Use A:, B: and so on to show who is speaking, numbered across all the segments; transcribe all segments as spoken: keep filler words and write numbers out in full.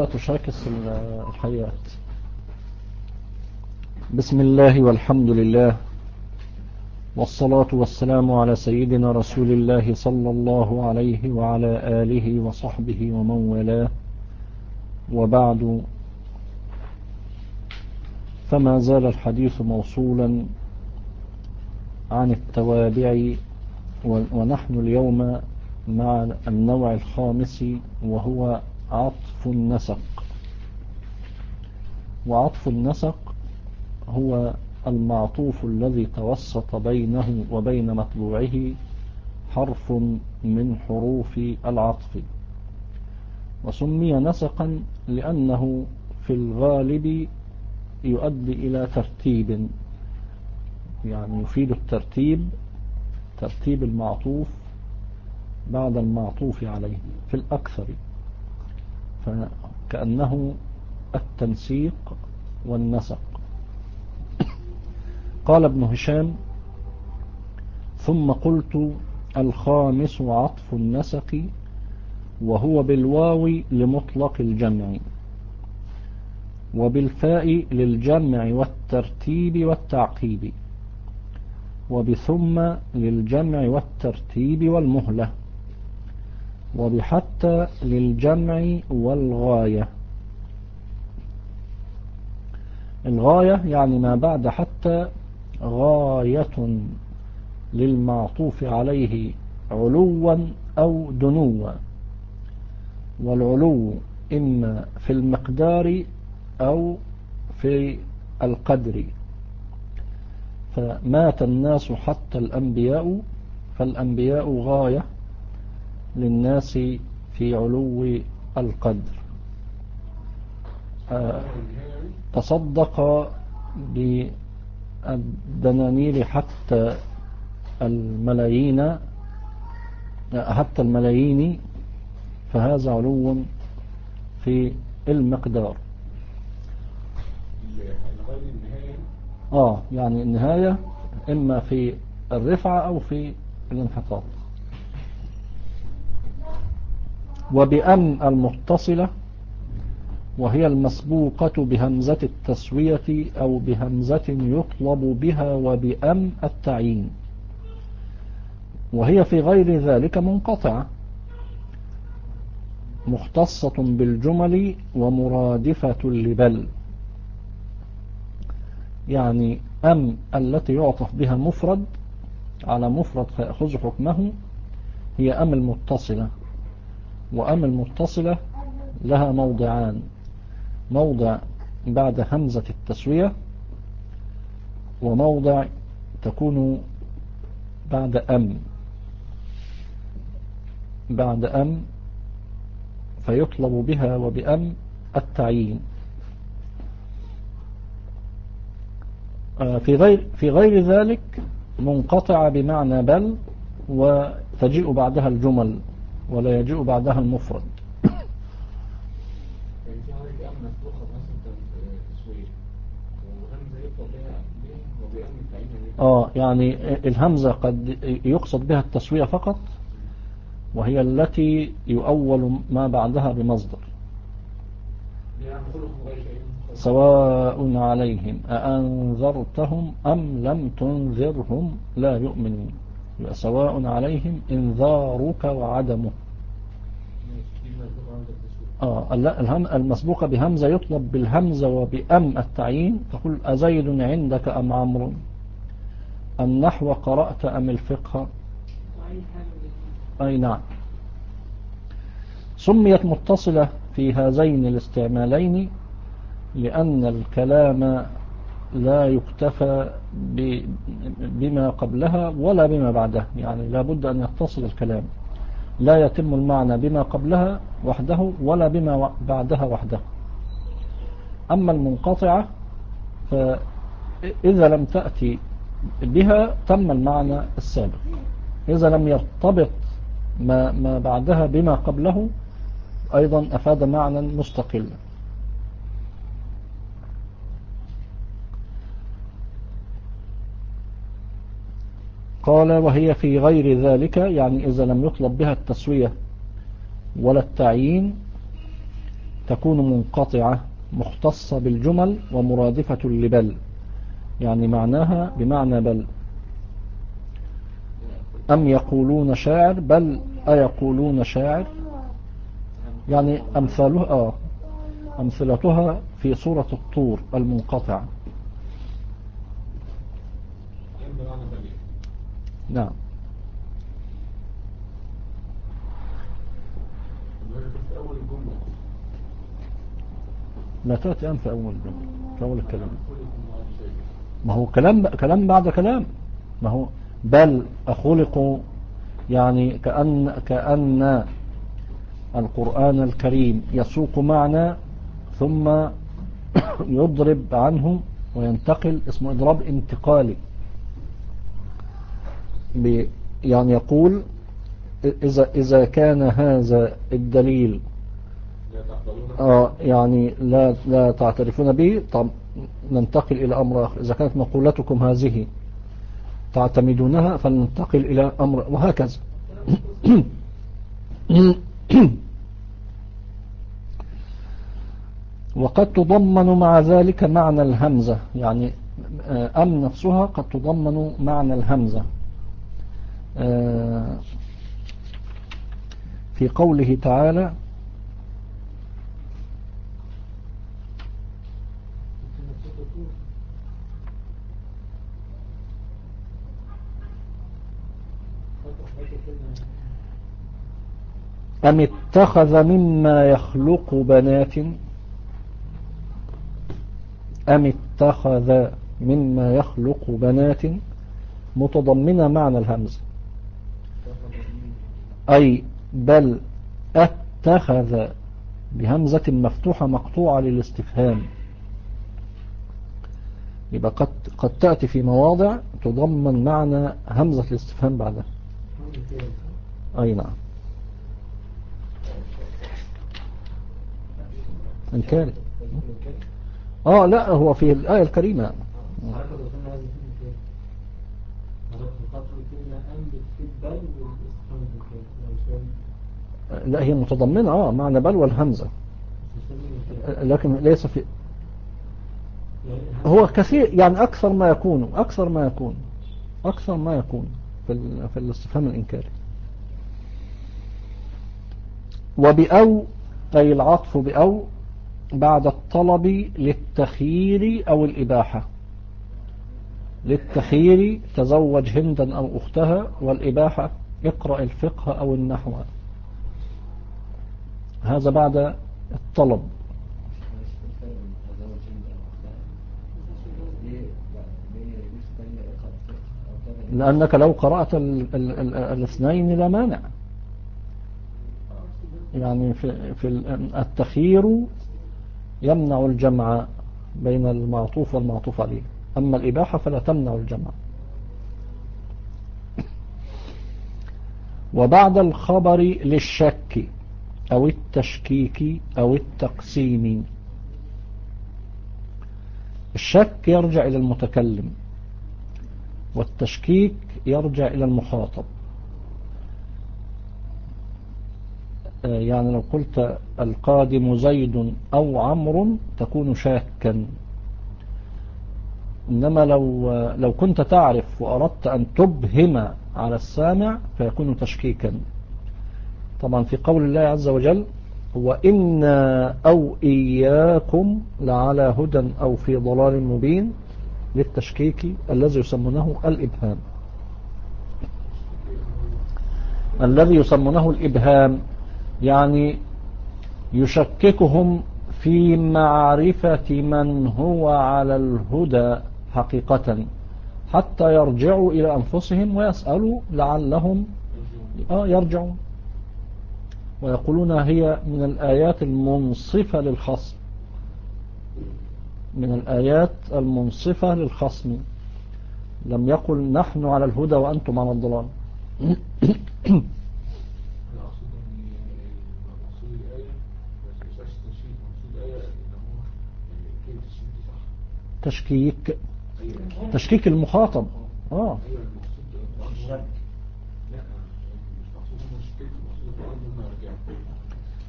A: تشاكس الحياة. بسم الله والحمد لله والصلاة والسلام على سيدنا رسول الله صلى الله عليه وعلى آله وصحبه ومن والاه، وبعد، فما زال الحديث موصولا عن التوابع، ونحن اليوم مع النوع الخامس وهو عطف النسق. وعطف النسق هو المعطوف الذي توسط بينه وبين مطبوعه حرف من حروف العطف، وسمي نسقا لأنه في الغالب يؤدي إلى ترتيب، يعني يفيد الترتيب، ترتيب المعطوف بعد المعطوف عليه في الأكثر، فكأنه التنسيق والنسق. قال ابن هشام: ثم قلت الخامس عطف النسق، وهو بالواو لمطلق الجمع، وبالفاء للجمع والترتيب والتعقيب، وبثم للجمع والترتيب والمهلة، وبحتى للجمع والغاية. الغاية يعني ما بعد حتى غاية للمعطوف عليه علوا أو دنوا، والعلو إما في المقدار أو في القدر. فمات الناس حتى الأنبياء، فالأنبياء غاية للناس في علو القدر. تصدق بالدنانير حتى الملايين حتى الملايين، فهذا علو في المقدار. آه يعني النهاية إما في الرفعة أو في الانحطاط. وبأم المتصلة، وهي المسبوقة بهمزة التسوية أو بهمزة يطلب بها، وبأم التعيين، وهي في غير ذلك منقطعة مختصة بالجمل ومرادفة لبل. يعني أم التي يعطف بها مفرد على مفرد فيأخذ حكمه هي أم المتصلة. وأم المتصلة لها موضعان: موضع بعد همزة التسوية، وموضع تكون بعد أم بعد أم فيطلب بها وبأم التعيين. في غير في غير ذلك منقطعة بمعنى بل، وتجيء بعدها الجمل ولا يجيء بعدها المفرد. اه يعني الهمزة قد يقصد بها التسوية فقط، وهي التي يؤول ما بعدها بمصدر. سواء عليهم أأنذرتهم أم لم تنذرهم لا يؤمنون، سواء عليهم إنذارك وعدمه. آه المسبوقة بهمزة يطلب بالهمزة وبأم التعيين. تقول أزيد عندك أم عمرو، النحو قرأت أم الفقه. أي نعم. سميت متصلة في هذين الاستعمالين لأن الكلام لا يكتفى بما قبلها ولا بما بعدها، يعني لا بد أن يتصل الكلام، لا يتم المعنى بما قبلها وحده ولا بما بعدها وحده. أما المنقطعة فإذا لم تأتي بها تم المعنى السابق، إذا لم يرتبط ما, ما بعدها بما قبله أيضا أفاد معنى مستقلا. قال: وهي في غير ذلك، يعني إذا لم يطلب بها التسوية ولا التعيين، تكون منقطعة مختصة بالجمل ومرادفة لبل، يعني معناها بمعنى بل. أم يقولون شاعر، بل أيقولون شاعر، يعني أمثالها آه أمثلتها في سورة الطور المنقطعة. نعم. لا تأتي أم في أول جملة، في أول الكلام. ما هو كلام كلام بعد كلام. ما هو بل أخلقوا، يعني كأن كأن القرآن الكريم يسوق معنا ثم يضرب عنه وينتقل، اسمه إضراب انتقالي. يعني يقول إذا إذا كان هذا الدليل آه يعني لا لا تعترفون به، طب ننتقل إلى أمر آخر. إذا كانت مقولتكم هذه تعتمدونها فلننتقل إلى أمر، وهكذا. وقد تضمن مع ذلك معنى الهمزة، يعني أم نفسها قد تضمن معنى الهمزة في قوله تعالى أم اتخذ مما يخلق بنات، أم اتخذ مما يخلق بنات متضمنة معنى الهمزة، أي بل اتخذ بهمزة مفتوحة مقطوعة للاستفهام. يبقى قد قد تأتي في مواضع تضمن معنى همزة الاستفهام بعدها. أي نعم. إنكاري. آه لا، هو في الآية الكريمة. لا، هي متضمنة آه معنى بل والهمزة، لكن ليس في، هو كثير يعني أكثر ما يكون أكثر ما يكون أكثر ما يكون في في الاستفهام الإنكاري. وبأو، أي العطف بأو بعد الطلب للتخيير أو الإباحة. للتخيير تزوج هندا أو أختها، والإباحة اقرأ الفقه أو النحو. هذا بعد الطلب. لأنك لو قرأت الاثنين لا مانع، يعني في, في التخيير يمنع الجمع بين المعطوف والمعطوف عليه، أما الإباحة فلا تمنع الجمع. وبعد الخبر للشك أو التشكيك أو التقسيم. الشك يرجع إلى المتكلم، والتشكيك يرجع إلى المخاطب. يعني لو قلت القادم زيد أو عمرو تكون شاكا، إنما لو لو كنت تعرف وأردت أن تبهم على السامع فيكون تشكيكا. طبعا في قول الله عز وجل وإنا أو إياكم لعلى هدى أو في ضلال مبين، للتشكيك الذي يسمونه الإبهام، الذي يسمونه الإبهام، يعني يشككهم في معرفة من هو على الهدى حقيقة، حتى يرجعوا إلى أنفسهم ويسألوا لعلهم يرجعون. ويقولون هي من الآيات المنصفة للخصم، من الآيات المنصفة للخصم، لم يقل نحن على الهدى وأنتم على الضلال. تشكيك تشكيك المخاطب. اه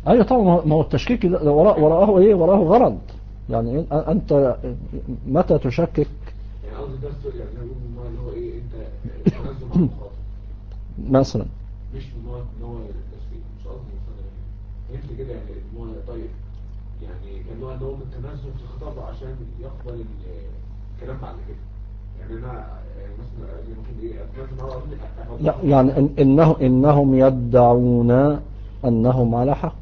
A: ايوه طبعا، ما هو التشكيك ده وراء وراءه ايه؟ وراءه غرض. يعني إن- انت متى تشكك
B: يعني قصدي ده السؤال، يعني أنا بقول من النوع اللي هو ايه، انت تنزل مع المخاطب
A: مثلا؟
B: مش من النوع ان هو التشكيك، مش قصدي مثلا فهمت كده يعني ان هو طيب، يعني كان نوع ان هو من التنزل في الخطاب عشان يقبل ال- الكلام بعد كده. يعني انا يعني مثلا زي ما تقول ايه، اتمنى ان هو
A: لا،
B: اوضحه
A: يعني
B: مثلا.
A: إن إنه إنهم يدعون أنهم على حق،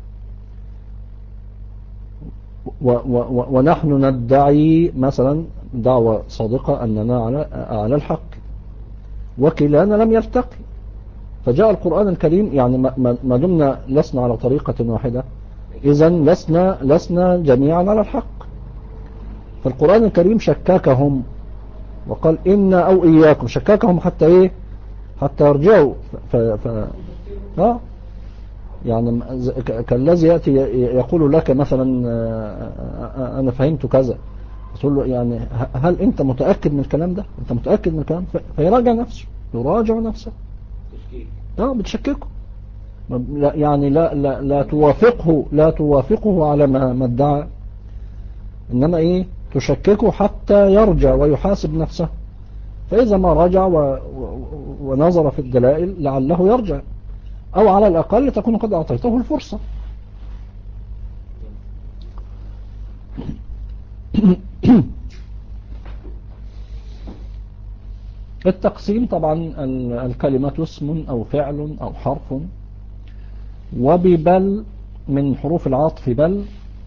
A: و و ونحن ندعي مثلا دعوة صادقة أننا على على الحق، وكلانا لم يلتقي. فجاء القرآن الكريم، يعني ما ما- ما دمنا لسنا على طريقة واحدة، إذا لسنا لسنا جميعا على الحق. فالقرآن الكريم شككهم وقال إنا أو إياكم، شككهم حتى إيه؟ حتى يرجعوا. ف ف ف يعني ز- ك- كالذي يأتي ي- يقول لك مثلا آه، آه، أنا فهمت كذا، تقول له يعني ه- هل أنت متأكد من الكلام ده؟ أنت متأكد من الكلام؟ ف- فيراجع نفسه، يراجع نفسه.
B: تشكيك.
A: اه بتشككه. ما- لا- يعني لا لا لا توافقه لا توافقه على ما ما ادعى، إنما إيه؟ تشككه حتى يرجع ويحاسب نفسه. فإذا ما رجع و... و... ونظر في الدلائل لعله يرجع، أو على الأقل تكون قد أعطيته الفرصة. التقسيم طبعا ال- الكلمة اسم أو فعل أو حرف. وببل من حروف العطف بل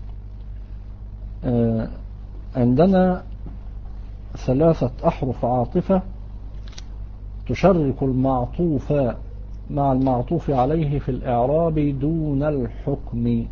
A: آه، عندنا ثلاثة أحرف عاطفة تشرك المعطوف مع المعطوف عليه في الإعراب دون الحكم.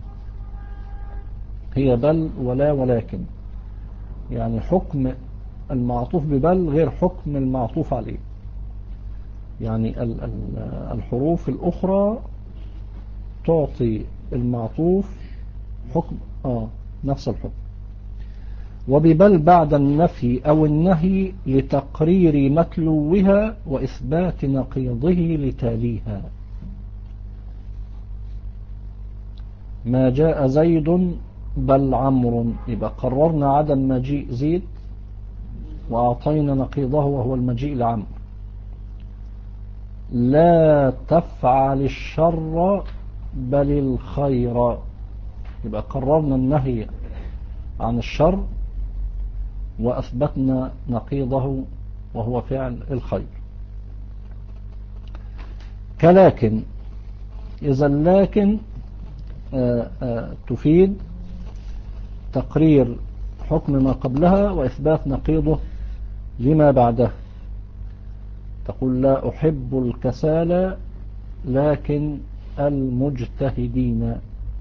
A: هي بل ولا ولكن، يعني حكم المعطوف ببل غير حكم المعطوف عليه. يعني ال- ال- الحروف الأخرى تعطي المعطوف حكم آه نفس الحكم. وببل بعد النفي أو النهي لتقرير متلوها وإثبات نقيضه لتاليها. ما جاء زيد بل عمرو، يبقى قررنا عدم مجيء زيد وأعطينا نقيضه وهو المجيء لعمرو. لا تفعل الشر بل الخير، يبقى قررنا النهي عن الشر وأثبتنا نقيضه وهو فعل الخير. كلكن، إذا لكن آآ آآ تفيد تقرير حكم ما قبلها وإثبات نقيضه لما بعده. تقول لا أحب الكسالى لكن المجتهدين.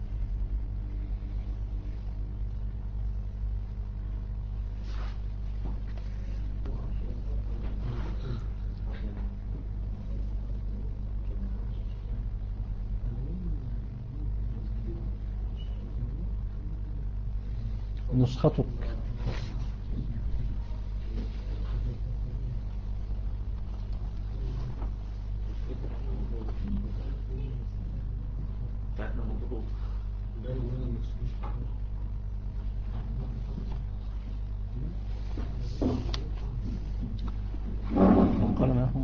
A: نسختك
B: بتاعتنا مضغوط.
A: قال ما هو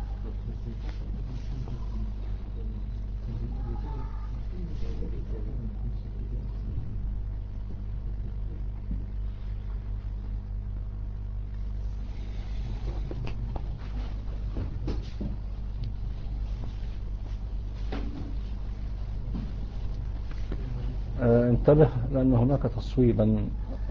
A: آه، انتبه لأن هناك تصويبا.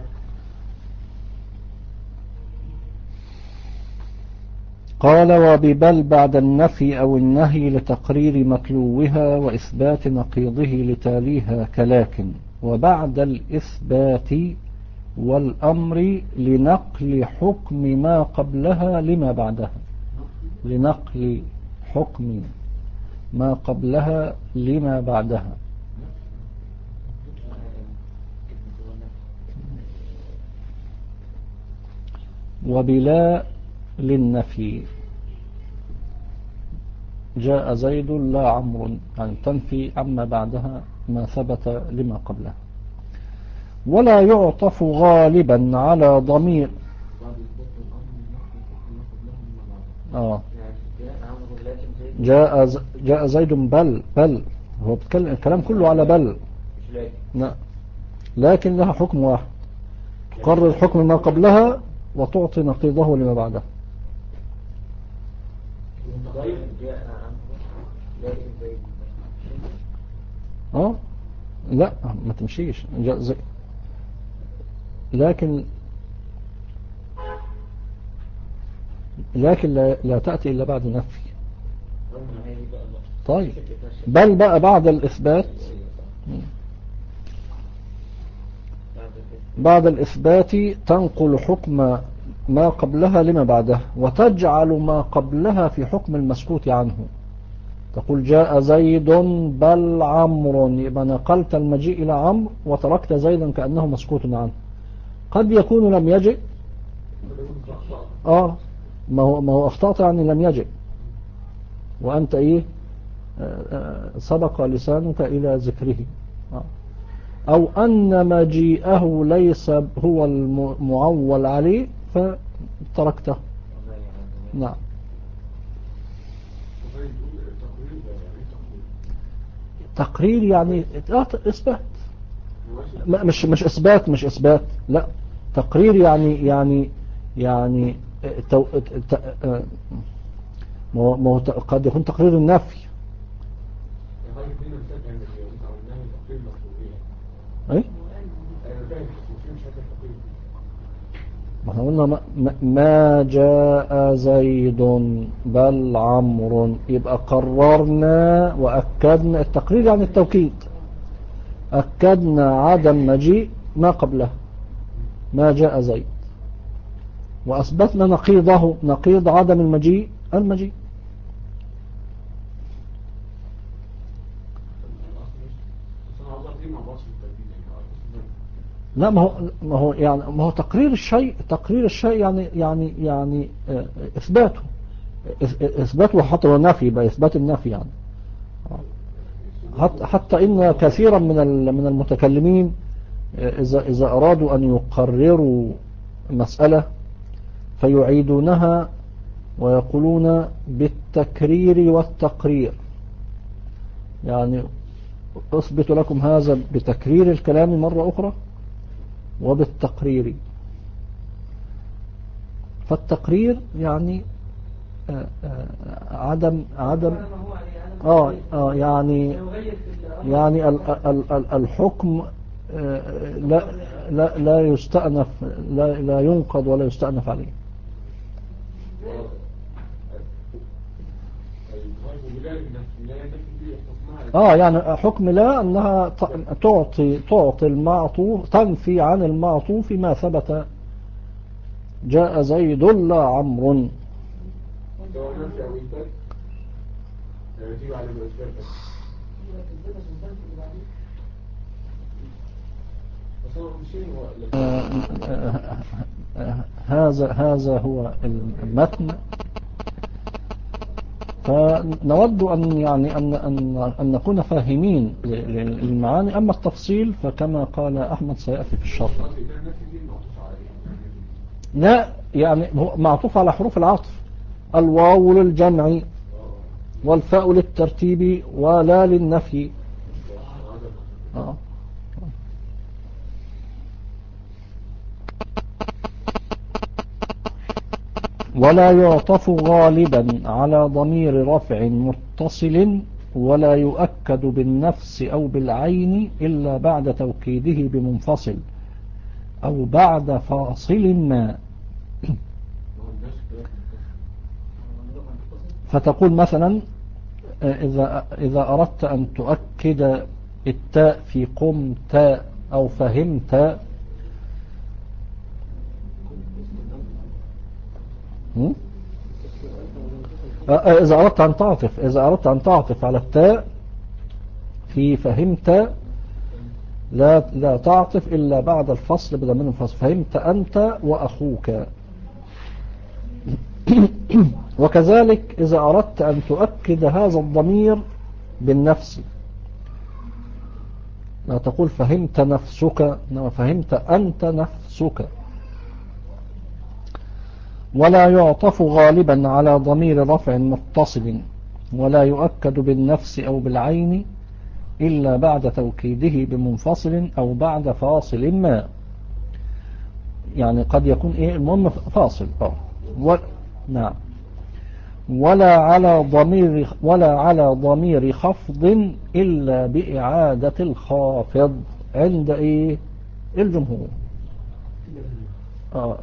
A: قال وببل بعد النفي أو النهي لتقرير متلوها وإثبات نقيضه لتاليها كلاكن، وبعد الإثبات والأمر لنقل حكم ما قبلها لما بعدها. لنقل حكم ما قبلها لما بعدها. وبلا للنفي. جاء زيد لا عمرو، يعني تنفي عما بعدها ما ثبت لما قبلها. ولا يعطف غالبا على ضمير آه. جاء ز... جاء زيد بل بل هو بتكلم الكلام كله على بل، لا لكن لها حكم واحد، تقرر حكم ما قبلها وتعطي نقيضه لما بعدها. اه لا ما تمشيش، جاء زي... لكن لكن لا, لا تأتي إلا بعد نفي. طيب بل بقى بعد الإثبات، بعد الإثبات تنقل حكم ما قبلها لما بعدها، وتجعل ما قبلها في حكم المسكوت عنه. تقول جاء زيد بل عمرو، يبقى نقلت المجيء إلى عمرو وتركت زيدا كأنه مسكوت عنه. قد يكون لم يجئ، آه ما هو ما هو أخطأت يعني لم يجئ، وأنت إيه سبق لسانك إلى ذكره، آه. أو أن مجيئه ليس هو المعول عليه فتركته. نعم. تقرير يعني إثبات، مش مش إثبات مش إثبات لا تقرير يعني يعني يعني تو... ت... ما هو قد يكون تقرير النفي. ايه ما احنا قلنا ما... ما جاء زيد بل عمرو، يبقى قررنا وأكدنا. التقرير يعني التوكيد، أكدنا عدم مجيء ما قبله ما جاء زيد، وأثبتنا نقيضه نقيض عدم المجيء المجيء. لا ما هو ما هو يعني ما هو تقرير الشيء تقرير الشيء يعني يعني يعني إثباته إثباته حتى والنفي يبقى إثبات النفي يعني. حتى إن كثيرا من من المتكلمين إذا إذا أرادوا أن يقرروا مسألة فيعيدونها ويقولون بالتكرير والتقرير، يعني أثبت لكم هذا بتكرير الكلام مرة أخرى وبالتقرير. فالتقرير يعني آآ آآ عدم عدم آه آه يعني يعني ال ال ال الحكم لا لا لا يستأنف لا لا ينقض ولا يستأنف عليه. اه يعني حكم لا انها تعطي تعطي المعطوف، تنفي عن المعطوف ما ثبت جاء زيد لا عمرو. هذا هذا هو المتن. فنود أن يعني أن أن أن نكون فاهمين للمعاني، أما التفصيل فكما قال أحمد سيأتي في الشرح. لا يعني معطوف على حروف العطف، الواو للجمع والفاء للترتيب ولا للنفي. آه. ولا يعطف غالبا على ضمير رفع متصل، ولا يؤكد بالنفس أو بالعين إلا بعد توكيده بمنفصل أو بعد فاصل ما. فتقول مثلا إذا إذا أردت أن تؤكد التاء في قمت أو فهمت، إذا أردت أن تعطف إذا أردت أن تعطف على التاء في فهمت لا لا تعطف إلا بعد الفصل بضمير الفصل، فهمت أنت وأخوك. وكذلك إذا أردت أن تؤكد هذا الضمير بالنفس، لا تقول فهمت نفسك، إنما فهمت أنت نفسك. ولا يعطف غالبا على ضمير رفع متصل، ولا يؤكد بالنفس أو بالعين إلا بعد توكيده بمنفصل أو بعد فاصل ما. يعني قد يكون إيه المهم فاصل أو و... نعم. ولا على ضمير ولا على ضمير خفض إلا بإعادة الخافض عند إيه الجمهور. آه.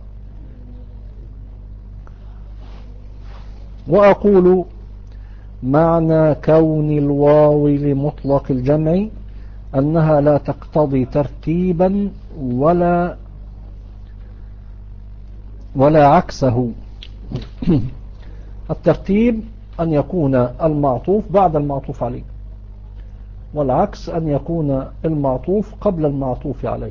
A: وأقول معنى كون الواو لمطلق الجمع أنها لا تقتضي ترتيبا ولا ولا عكسه. الترتيب أن يكون المعطوف بعد المعطوف عليه، والعكس أن يكون المعطوف قبل المعطوف عليه.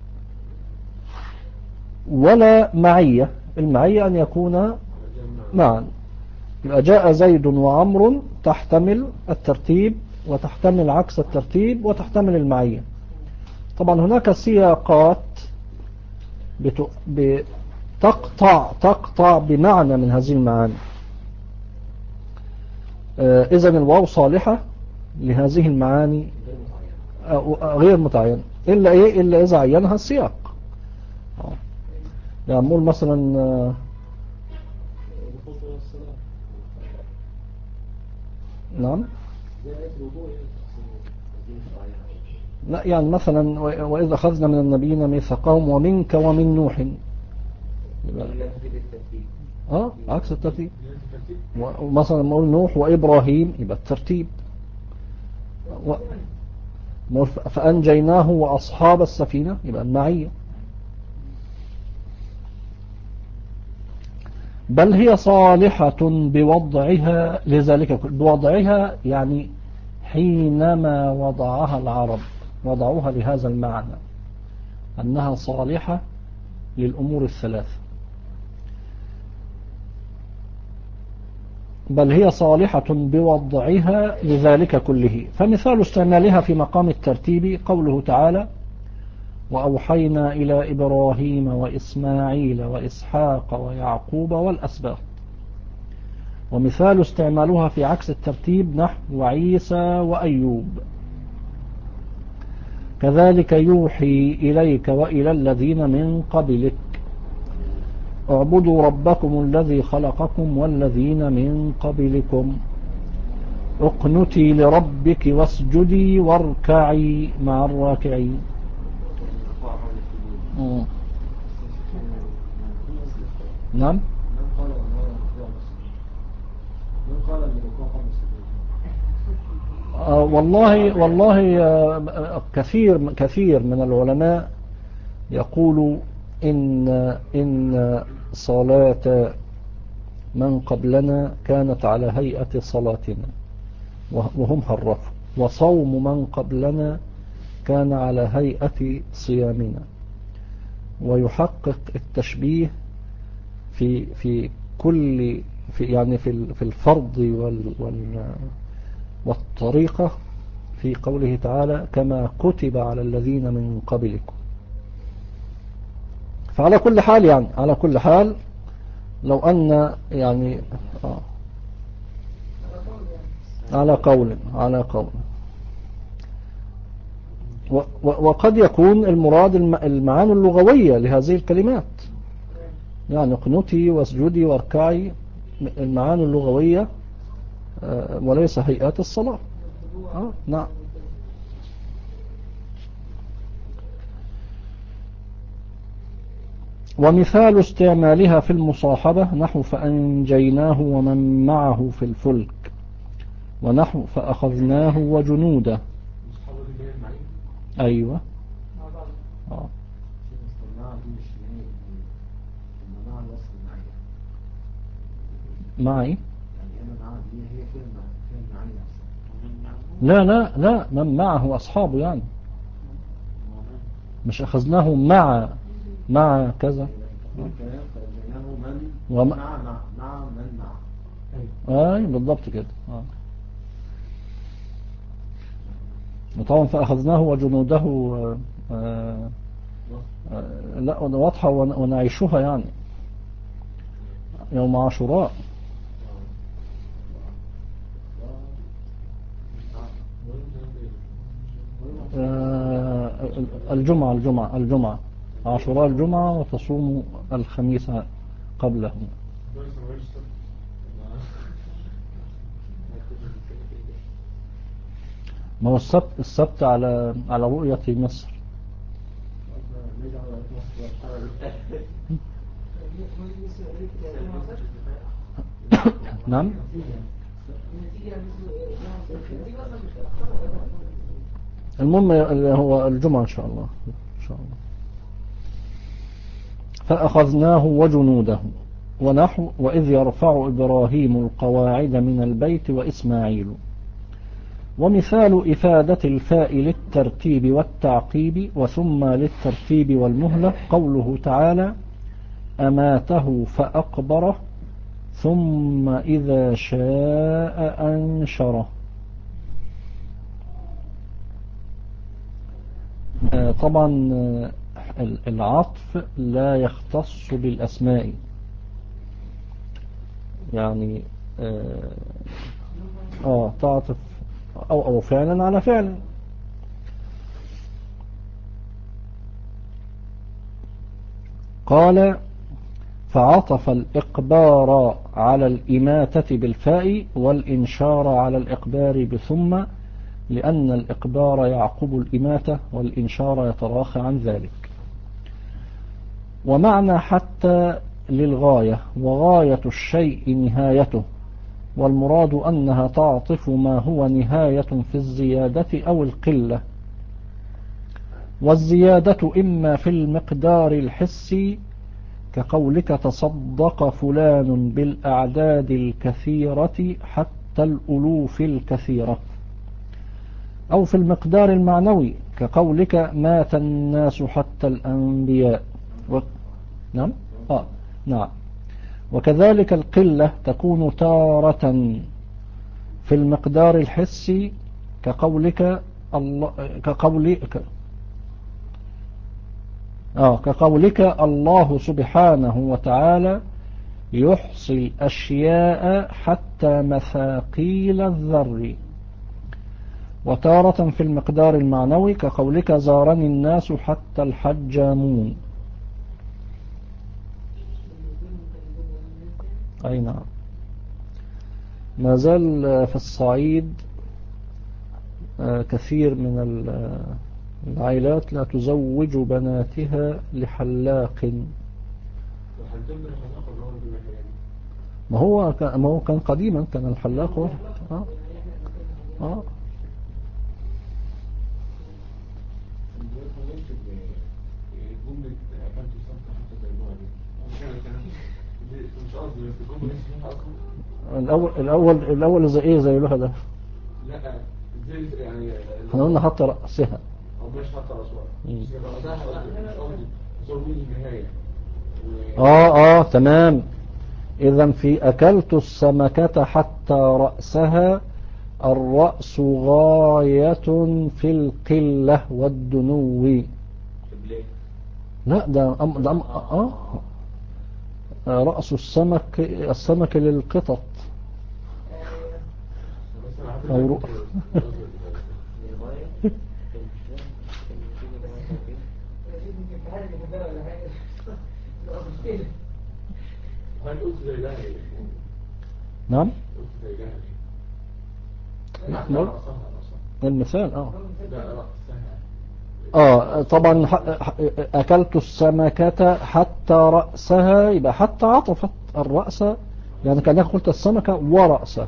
A: ولا معية، المعية أن يكون معا. جاء زيد وعمر تحتمل الترتيب وتحتمل عكس الترتيب وتحتمل المعية. طبعا هناك سياقات بتقطع تقطع بمعنى من هذه المعاني. إذن الواو صالحة لهذه المعاني غير متعين إلا إيه إلا إذا عينها السياق. يعني نقول مثلا نعم لا، يعني مثلا وإذا أخذنا من النبيين ميثاقهم ومنك ومن نوح، اه عكس الترتيب. ومثلا نقول نوح وإبراهيم يبقى الترتيب. و... فأنجيناه وأصحاب السفينة يبقى المعية. بل هي صالحة بوضعها لذلك، بوضعها يعني حينما وضعها العرب وضعوها لهذا المعنى أنها صالحة للأمور الثلاث. بل هي صالحة بوضعها لذلك كله. فمثال استعمالها في مقام الترتيب قوله تعالى وأوحينا إلى إبراهيم وإسماعيل وإسحاق ويعقوب والأسباط. ومثال استعمالها في عكس الترتيب نحو عيسى وأيوب. كذلك يوحي إليك وإلى الذين من قبلك اعبدوا ربكم الذي خلقكم والذين من قبلكم اقنتي لربك واسجدي واركعي مع الراكعين. مم. نعم. آه والله والله آه كثير كثير من العلماء يقول إن إن صلاة من قبلنا كانت على هيئة صلاتنا وهم حرفوا، وصوم من قبلنا كان على هيئة صيامنا. ويحقق التشبيه في في كل في يعني في في الفرض وال وال والطريقة في قوله تعالى كما كتب على الذين من قبلكم. فعلى كل حال يعني على كل حال لو أن يعني آه على قول على قول وقد يكون المراد المعاني اللغوية لهذه الكلمات، يعني اقنتي واسجدي واركعي المعاني اللغوية وليس هيئات الصلاة. آه نعم. ومثال استعمالها في المصاحبة نحو فأنجيناه ومن معه في الفلك ونحو فأخذناه وجنوده. أيوة. آه. معي لا لا لا من معه أصحابه، يعني مش أخذناه مع مع كذا ومع اي بالضبط كده. آه. وطبعا فأخذناه وجنوده. آه آه آه لا واضحة ونعيشها يعني يوم عاشوراء. آه الجمعة الجمعة الجمعة عاشوراء الجمعة، وتصوم الخميس قبله. ما هو السبت السبت على على رؤية مصر. نعم. المهم هو الجمعة إن شاء الله إن شاء الله. فأخذناه وجنوده ونحو وإذ يرفع إبراهيم القواعد من البيت وإسماعيل. ومثال إفادة الفاء للترتيب والتعقيب وثم للترتيب والمهلة قوله تعالى أماته فأقبره ثم إذا شاء أنشره. طبعا العطف لا يختص بالأسماء، يعني اه, آه تعطف أو, أو فعلا على فعل. قال فعطف الإقبار على الإماتة بالفاء والإنشار على الإقبار بثم، لأن الإقبار يعقب الإماتة والإنشار يتراخى عن ذلك. ومعنى حتى للغاية، وغاية الشيء نهايته، والمراد أنها تعطف ما هو نهاية في الزيادة أو القلة. والزيادة إما في المقدار الحسي كقولك تصدق فلان بالأعداد الكثيرة حتى الألوف الكثيرة، أو في المقدار المعنوي كقولك مات الناس حتى الأنبياء و... نعم آه. نعم. وكذلك القلة تكون تارة في المقدار الحسي كقولك الله كقولك آه كقولك الله سبحانه وتعالى يحصي الأشياء حتى مثاقيل الذر. وتارة في المقدار المعنوي كقولك زارني الناس حتى الحجامون. أي نعم. ما زال في الصعيد كثير من العائلات لا تزوج بناتها لحلاق. ما هو ما هو كان قديما كان الحلاق واحد. آه. آه. الأول الأول الأول زي إيه زي له ده.
B: لا زي يعني
A: احنا قلنا حتى رأسها
B: أو مش حتى رأسها زوجين النهاية.
A: آه آه تمام. إذا في أكلت السمكة حتى رأسها، الرأس غاية في القلة والدنو. لا ده أم ده أم آه رأس السمك السمك للقطط أو رؤ... نعم المثال اه اه طبعا اكلت السمكة حتى رأسها، يبقى حتى عطفت الرأس، يعني كأنك قلت السمكة ورأسه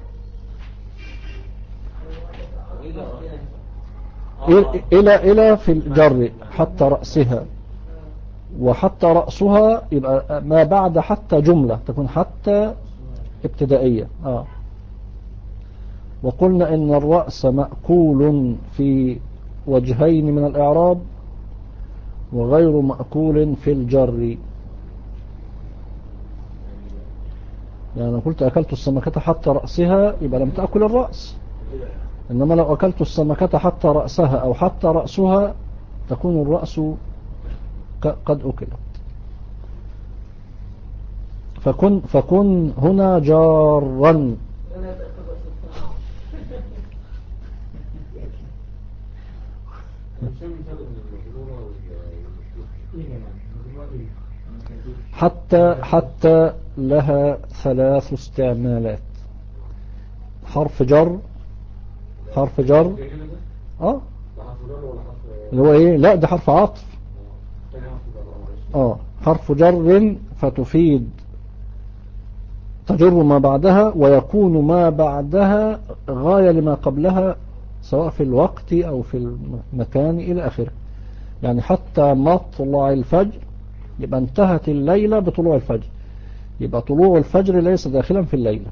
A: الى الى في الجر حتى رأسها، وحتى رأسها يبقى ما بعد حتى جملة تكون حتى ابتدائية. اه وقلنا ان الرأس مأكول في وجهين من الإعراب وغير مأكول في الجر. يعني لو قلت أكلت السمكة حتى رأسها يبقى لم تأكل الرأس، إنما لو أكلت السمكة حتى رأسها أو حتى رأسها تكون الرأس قد أكلت. فكن, فكن هنا جارا. حتى حتى لها ثلاث استعمالات. حرف جر، حرف جر اه اللي هو ايه، لا ده حرف عطف. اه حرف جر فتفيد تجر ما بعدها، ويكون ما بعدها غاية لما قبلها سواء في الوقت أو في المكان إلى آخره. يعني حتى مطلع الفجر يبقى انتهت الليلة بطلوع الفجر، يبقى طلوع الفجر ليس داخلا في الليلة.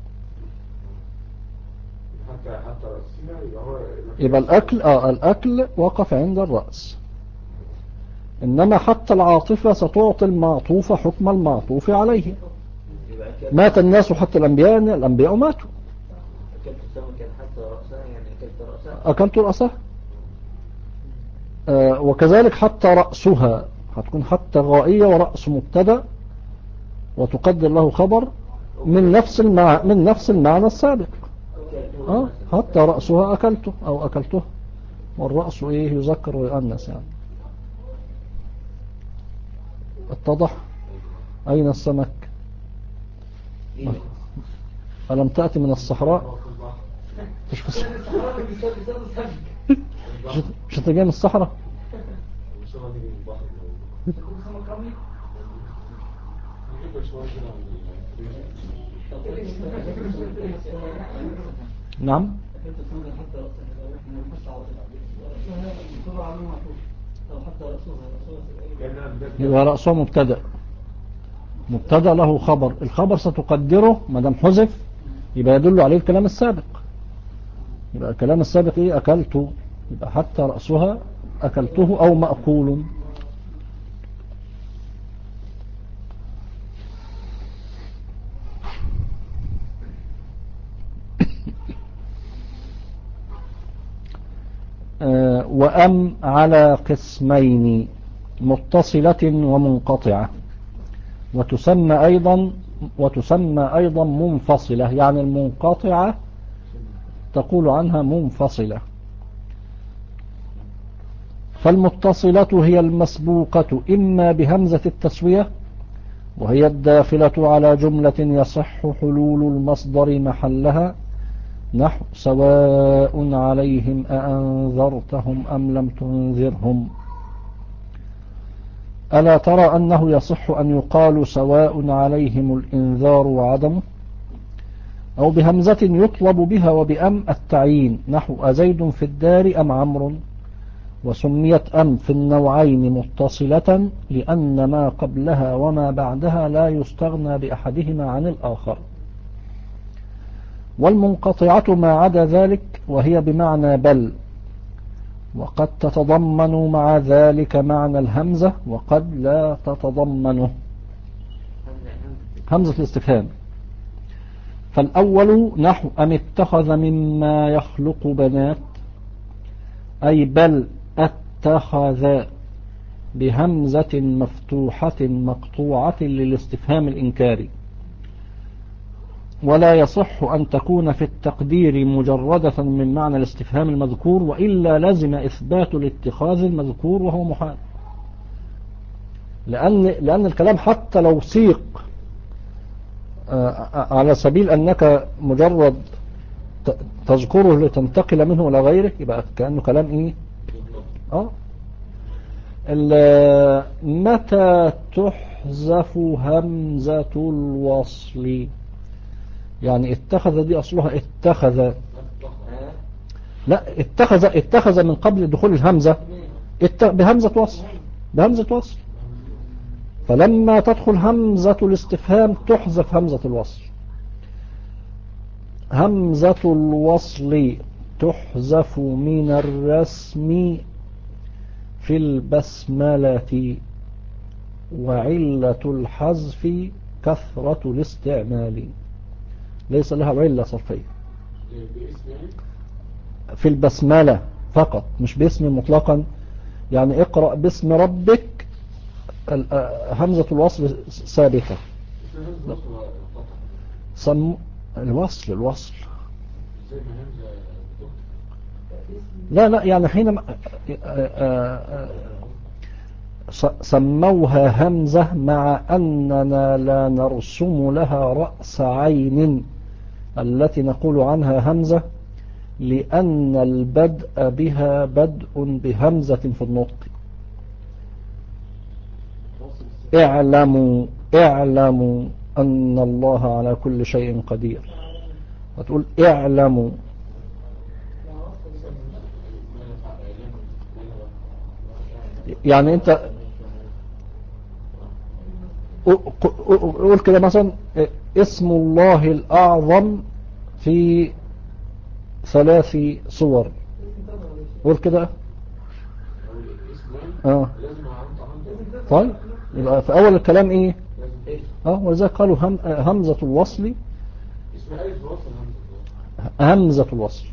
A: يبقى الأكل آه الأكل وقف عند الرأس. إنما حتى العاطفة ستعطي المعطوف حكم المعطوف عليه. مات الناس حتى الأنبياء، الأنبياء ماتوا.
C: أكلت السمكة حتى رأسها، يعني أكلت رأسها.
A: أكلت رأسها. آه وكذلك حتى رأسها هتكون حتى غائية ورأس مبتدا وتقدر له خبر من نفس المع... من نفس المعنى السابق. آه حتى رأسها أكلته أو أكلته، والرأس إيه يذكر ويؤنث يعني. اتضح؟ أين السمك؟ ألم تأتي من الصحراء؟ مش في الصحراء، مش انت جاي من الصحراء؟ نعم. يبقى رأسه مبتدأ، مبتدأ له خبر، الخبر ستقدره ما دام حذف يبقى يدل عليه الكلام السابق. يبقى الكلام السابق ايه؟ أكلته، يبقى حتى رأسها أكلته أو مأكول. آه وأم على قسمين، متصلة ومنقطعة، وتسمى أيضا وتسمى أيضا منفصلة. يعني المنقطعة تقول عنها منفصلة. فالمتصلة هي المسبوقة إما بهمزة التسوية، وهي الداخلة على جملة يصح حلول المصدر محلها، نحو سواء عليهم أأنذرتهم أم لم تنذرهم. ألا ترى أنه يصح أن يقال سواء عليهم الإنذار وعدمه، أو بهمزة يطلب بها وبأم التعيين، نحو أزيد في الدار أم عمرو. وسميت أم في النوعين متصلة لأن ما قبلها وما بعدها لا يستغنى بأحدهما عن الآخر. والمنقطعة ما عدا ذلك، وهي بمعنى بل، وقد تتضمن مع ذلك معنى الهمزة وقد لا تتضمنه. همزة الاستفهام. فالأول نحو أم اتخذ مما يخلق بنات، أي بل اتخذ بهمزة مفتوحة مقطوعة للاستفهام الإنكاري. ولا يصح أن تكون في التقدير مجردة من معنى الاستفهام المذكور، وإلا لازم إثبات الاتخاذ المذكور وهو محال. لأن, لأن الكلام حتى لو سيق على سبيل أنك مجرد تذكره لتنتقل منه إلى غيره يبقى كأنه كلام إيه؟ آه متى تحذف همزة الوصل؟ يعني اتخذ دي أصلها اتخذ، لا اتخذ اتخذ من قبل دخول الهمزة بهمزة وصل، بهمزة وصل. فلما تدخل همزة الاستفهام تحذف همزة الوصل. همزة الوصل تحذف من الرسم في البسملة، وعلة الحذف كثرة الاستعمال، ليس لها علة صرفية. في البسملة فقط، مش باسم مطلقا. يعني اقرأ باسم ربك، همزة الوصل ثابتة. سم الوصل الوصل لا لا يعني حينما سموها همزة مع أننا لا نرسم لها رأس عين التي نقول عنها همزة، لأن البدء بها بدء بهمزة في النطق. اعلموا اعلموا أن الله على كل شيء قدير. هتقول اعلموا. يعني انت قول كده مثلا اسم الله الأعظم في ثلاث صور، قول كده. اه طيب يبقى في اول الكلام ايه؟ اه ولذلك قالوا هم همزة الوصل، همزة الوصل.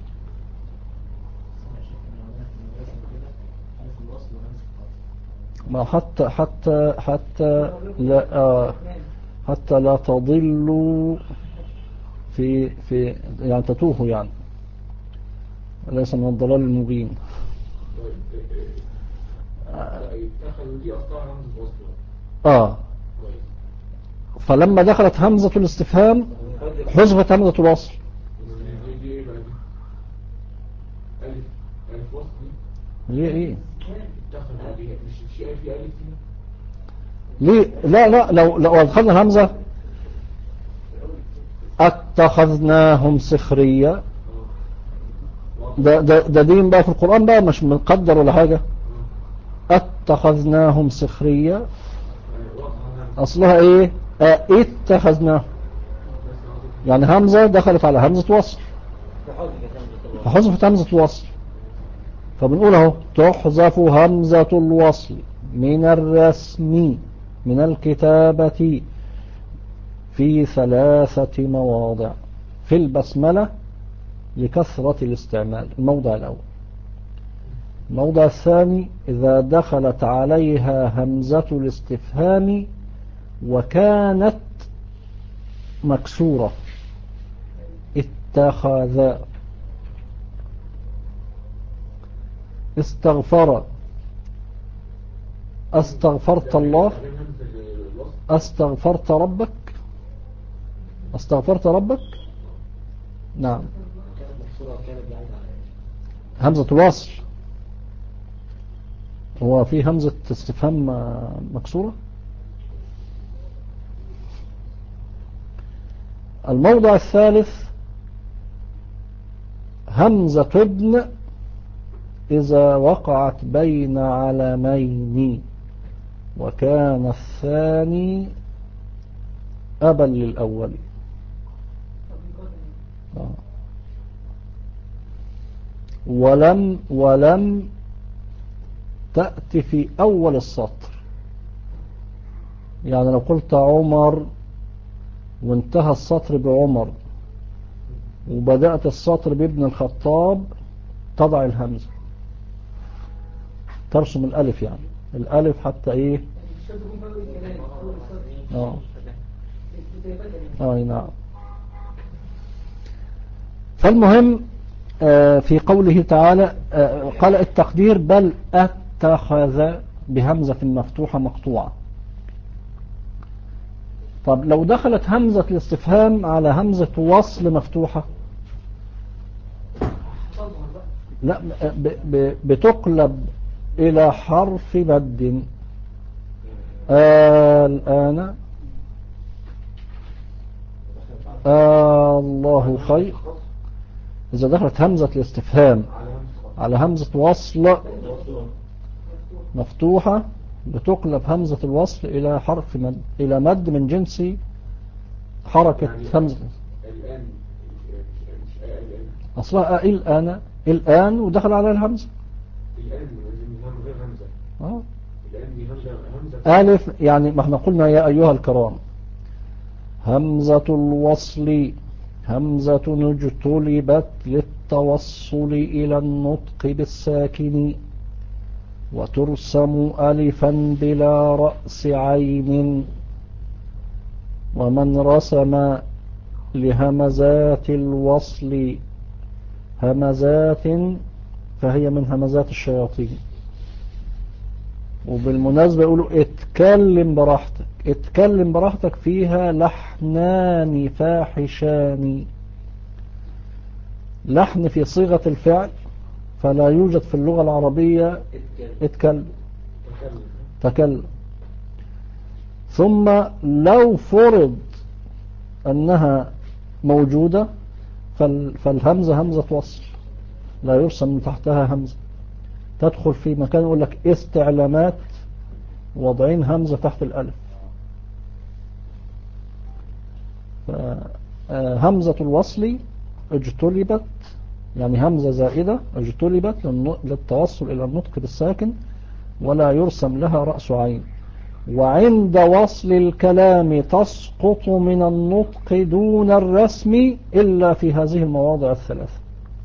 A: ما حتى حتى حتى لا آه حتى لا تضلوا في في يعني تتوهوا، يعني ليس من الضلال المبين. اه فلما دخلت همزة الاستفهام حذفت همزة الوصل. ليه ايه ليه لا لا لو لو ادخلنا همزة اتخذناهم سخرية، ده ده ده دين بقى في القرآن بقى، مش مقدر ولا حاجة. اتخذناهم سخرية اصلها ايه؟ اتخذناهم، يعني همزة دخلت على همزة وصل فحذفت همزة الوصل. فبنقول اهو تحذف همزة الوصل من الرسم من الكتابة في ثلاثة مواضع. في البسملة لكثرة الاستعمال، الموضع الأول. الموضع الثاني إذا دخلت عليها همزة الاستفهام وكانت مكسورة، اتخذ، استغفر، استغفرت الله، استغفرت ربك، استغفرت ربك. نعم همزة الوصل، هو في همزة استفهام مكسورة. الموضع الثالث همزة ابن إذا وقعت بين علمين وكان الثاني أبا للأول. آه. ولم ولم تأتي في أول السطر، يعني لو قلت عمر وانتهى السطر بعمر وبدأت السطر بابن الخطاب تضع الهمزة، ترسم الألف، يعني الألف حتى إيه. آه آه نعم. فالمهم آه في قوله تعالى آه قال التقدير بل اتخذ بهمزة مفتوحة مقطوعة. طب لو دخلت همزة الاستفهام على همزة وصل مفتوحة، لا ب ب بتقلب إلى حرف مد. آه الآن آه الله خير. إذا دخلت همزة الاستفهام على همزة وصل مفتوحة بتقلب همزة الوصل إلى حرف مد، إلى مد من جنس حركة همزة. أصلها الآن الآن ودخل على الهمزة آه. ألف، يعني ما احنا قلنا يا أيها الكرام همزة الوصل همزة اجتلبت للتوصل إلى النطق بالساكن وترسم ألفا بلا رأس عين ومن رسم لهمزات الوصل همزات فهي من همزات الشياطين. وبالمناسبة يقولوا اتكلم براحتك، اتكلم براحتك فيها لحنان فاحشان. لحن في صيغة الفعل فلا يوجد في اللغة العربية اتكلم تكلم. ثم لو فرض أنها موجودة فالهمزة همزة وصل لا يرسم من تحتها همزة، تدخل في مكان يقول لك استعلامات وضعين همزة تحت الألف. همزة الوصل اجتلبت يعني همزة زائدة اجتلبت للتوصل إلى النطق بالساكن ولا يرسم لها رأس عين. وعند وصل الكلام تسقط من النطق دون الرسم إلا في هذه المواضع الثلاثة.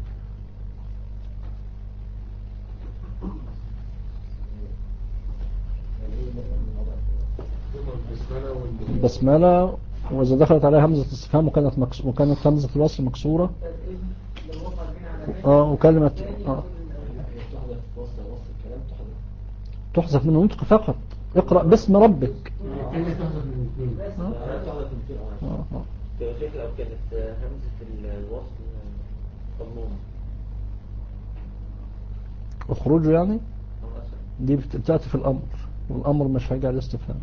A: البسملة وإذا دخلت عليها همزة استفهام وكانت مكس... وكانت همزة الوصل مكسورة اه وكلمة اه تحذف من النطق فقط. اقرأ باسم ربك.
C: لو كانت همزة الوصل مضمومة
A: اخرجوا يعني دي بتأتي في الأمر والأمر مش هيجي على الاستفهام.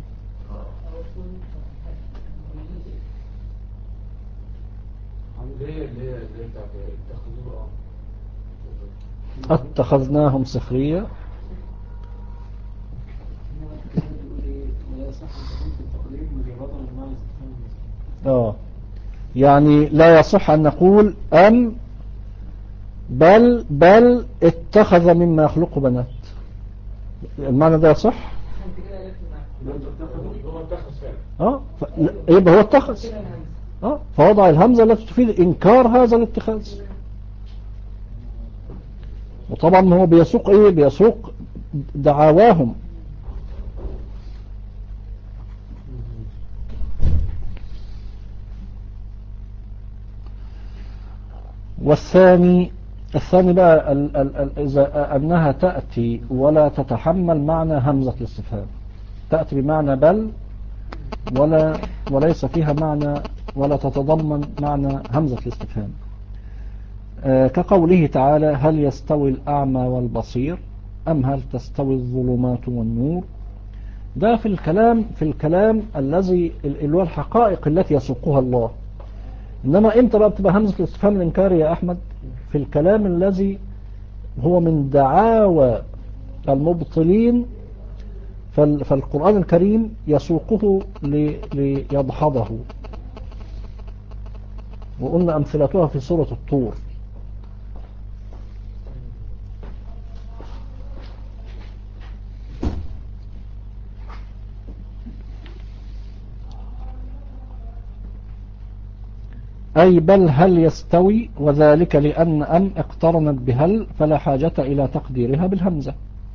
A: اتخذناهم سخرية اه يعني لا يصح أن نقول أم بل بل اتخذ مما يخلق بنات. المعنى ده يصح اه ف... يبقى هو اتخذ اه فوضع الهمزة التي تفيد إنكار هذا الاتخاذ. وطبعا هو بيسوق ايه بيسوق دعواهم. والثاني الثاني بقى ال ال ال إذا أنها تأتي ولا تتحمل معنى همزة الاستفهام، تأتي بمعنى بل ولا وليس فيها معنى ولا تتضمن معنى همزة الاستفهام. آه كقوله تعالى هل يستوي الأعمى والبصير أم هل تستوي الظلمات والنور. ده في الكلام في الكلام الذي اللي هو الحقائق التي يسوقها الله. إنما إمتى بقى بتبقى همزة الاستفهام الإنكاري يا أحمد؟ في الكلام الذي هو من دعاوى المبطلين فالقرآن الكريم يسوقه ليدحضه. وقلنا أمثلتها في سورة الطور. أي بل هل يستوي وذلك لأن أم اقترنت بهل فلا حاجة إلى تقديرها بالهمزة.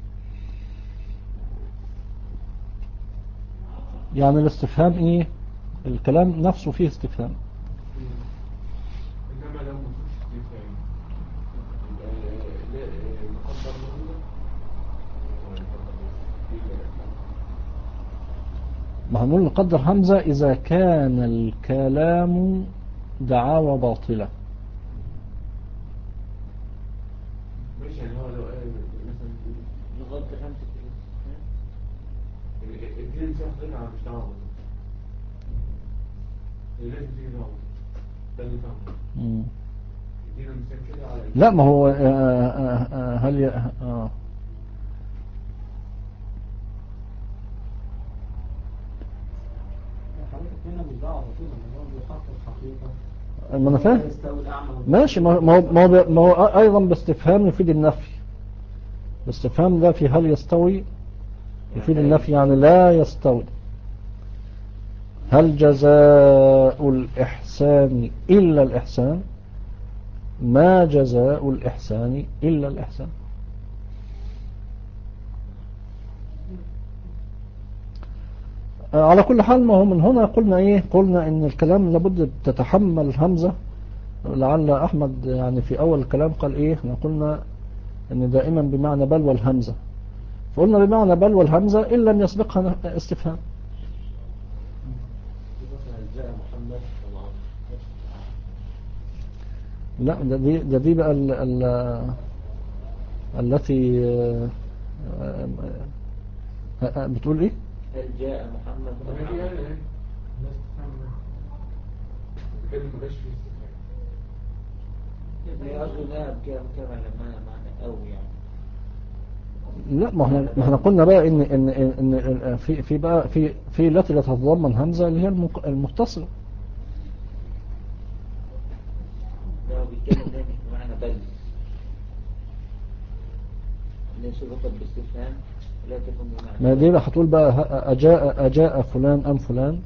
A: يعني الاستفهام إيه الكلام نفسه فيه استفهام.
B: إنما لو مفيش استفهام
A: ما هنقول نقدر همزة إذا كان الكلام دعاوى باطلة.
B: مش يعني هو لو قال مثلا
C: نغطي همزة
B: الدين شخص قطعة مش دعوة لازم تيجي دعوة ده اللي فهمه الدين مثال كده على
A: لا ما هو آآ آآ هل ي... آه ما انا فاهم ماشي. ما هو ما هو ما هو ايضا باستفهام يفيد النفي. باستفهام ده في هل يستوي يفيد النفي يعني لا يستوي. هل جزاء الإحسان إلا الإحسان؟ ما جزاء الإحسان إلا الإحسان. على كل حال، ما هو من هنا قلنا إيه؟ قلنا إن الكلام لابد تتحمل همزة. لعل أحمد يعني في أول الكلام قال إيه؟ احنا قلنا إن دائما بمعنى بل والهمزة، فقلنا بمعنى بل والهمزة إن لم يسبقها استفهام. لا، ده دي, ده دي بقى ال ال التي بتقول إيه؟
C: هل جاء محمد ومعه؟ أو يعني
A: لا، ما احنا ما احنا قلنا بقى ان ان ان في في بقى في في التي لا تتضمن همزه اللي هي المتصله.
C: لو بيتكلم ده مش بمعنى بل، اللي سبقت باستفهام لا تكون بمعنى.
A: ما دي بقى هتقول بقى اجاء اجاء فلان ام فلان.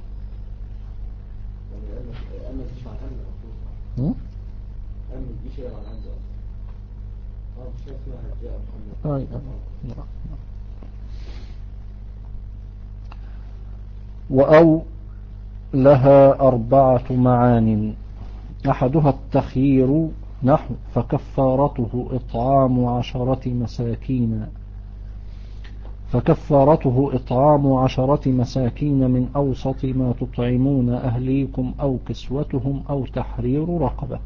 B: أما مش مع الهمزة
A: هم؟
B: أما مش مع الهمزة اه مش اسمها جاء محمد.
A: ايوه. وأو لها أربعة معان، أحدها التخيير، نحو فكفارته إطعام عشرة مساكين، فكفارته إطعام عشرة مساكين من أوسط ما تطعمون أهليكم أو كسوتهم أو تحرير رقبة.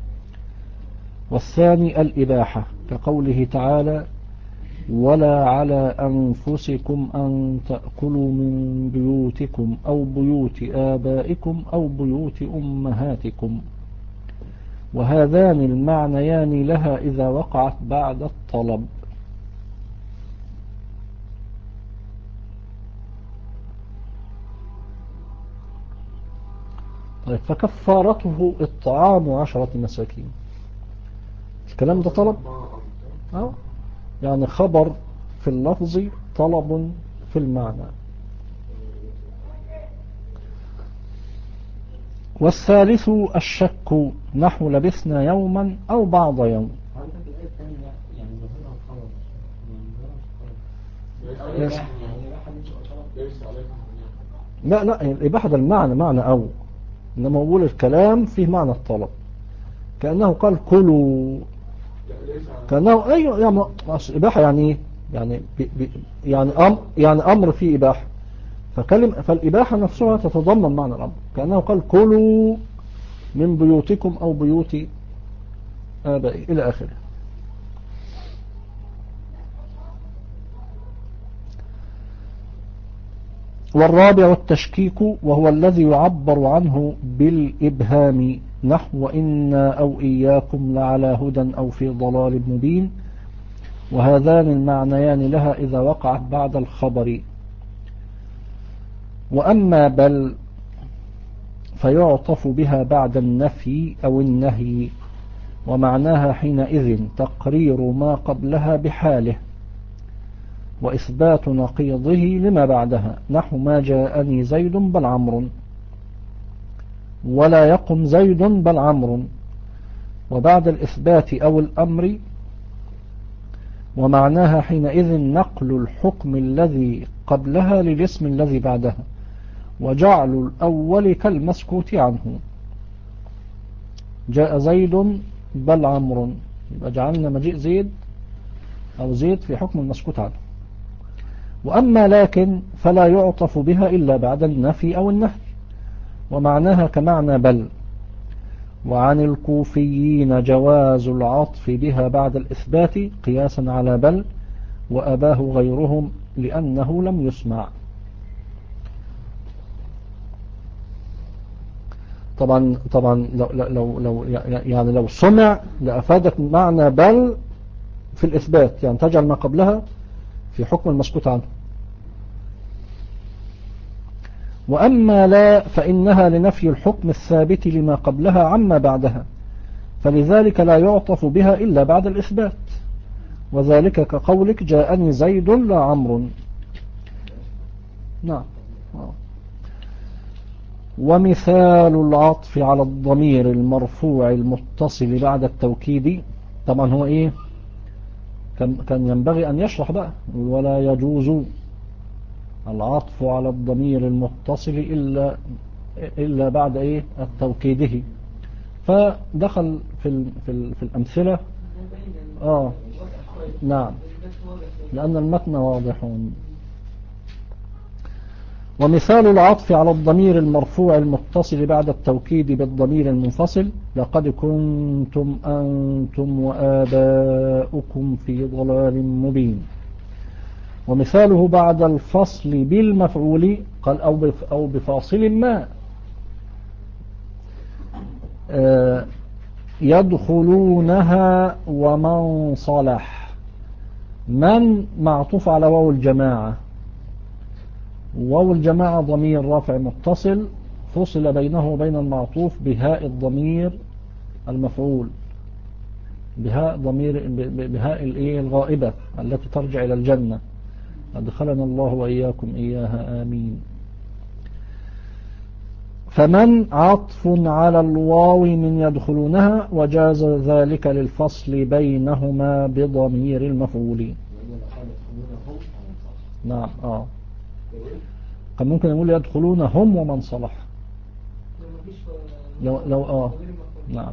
A: والثاني الإباحة، كقوله تعالى ولا على أنفسكم أن تأكلوا من بيوتكم أو بيوت آبائكم أو بيوت أمهاتكم. وهذان المعنيان لها إذا وقعت بعد الطلب. طيب، فكفارته إطعام عشرة مساكين، الكلام ده طلب؟ أو يعني خبر في اللفظ، طلب في المعنى. والثالث الشك، نحو لبثنا يوما أو بعض يوم. لا لا، الإباحة ده المعنى معنى أو، إنما أقول الكلام فيه معنى الطلب، كأنه قال كلوا، كأنه أيوة يعني إباحة يعني يعني بي بي يعني أمر يعني أمر فيه إباحة، فكلم فالإباحة نفسها تتضمن معنى الأمر، كأنه قال كلوا من بيوتكم أو بيوت آبائي إلى آخره. والرابع التشكيك، وهو الذي يعبر عنه بالإبهام، نحو وإنا أو إياكم لعلى هدى أو في ضلال مبين. وهذان المعنيان لها إذا وقعت بعد الخبر. وأما بل فيعطف بها بعد النفي أو النهي، ومعناها حينئذ تقرير ما قبلها بحاله وإثبات نقيضه لما بعدها، نحو ما جاءني زيد بل عمرو، ولا يقم زيد بل عمرو. وبعد الإثبات أو الأمر، ومعناها حينئذ نقل الحكم الذي قبلها للاسم الذي بعدها، وجعل الأول كالمسكوت عنه. جاء زيد بل عمرو، يبقى جعلنا مجيء زيد أو زيد في حكم المسكوت عنه. وأما لكن فلا يعطف بها إلا بعد النفي أو النهي، ومعناها كمعنى بل. وعن الكوفيين جواز العطف بها بعد الإثبات قياسا على بل، وأباه غيرهم لأنه لم يسمع. طبعا طبعا لو لو لو يعني لو سمع لأفادت معنى بل في الإثبات، يعني تجعل ما قبلها في حكم المسكوت عنه. وأما لا فإنها لنفي الحكم الثابت لما قبلها عما بعدها، فلذلك لا يعطف بها إلا بعد الإثبات، وذلك كقولك جاءني زيد لا عمرو. نعم. ومثال العطف على الضمير المرفوع المتصل بعد التوكيد، طبعا هو ايه كان كان ينبغي ان يشرح بقى، ولا يجوز العطف على الضمير المتصل الا الا بعد ايه التوكيده، فدخل في ال في, ال في الامثله. اه نعم، لان المتن واضح. ومثال العطف على الضمير المرفوع المتصل بعد التوكيد بالضمير المنفصل: لقد كنتم أنتم وآباؤكم في ضلال مبين. ومثاله بعد الفصل بالمفعول قال أو أو بفاصل ما، آه يدخلونها ومن صلح. من معطوف على واو الجماعة، واو الجماعة ضمير رافع متصل فصل بينه وبين المعطوف بهاء الضمير المفعول، بهاء ضمير بهاء الايه الغائبة التي ترجع إلى الجنة، أدخلنا الله وإياكم إياها آمين. فمن عطف على الواو من يدخلونها، وجاز ذلك للفصل بينهما بضمير المفعول. نعم اه كان ممكن يقول يدخلون هم ومن صلح لو لو اه نعم.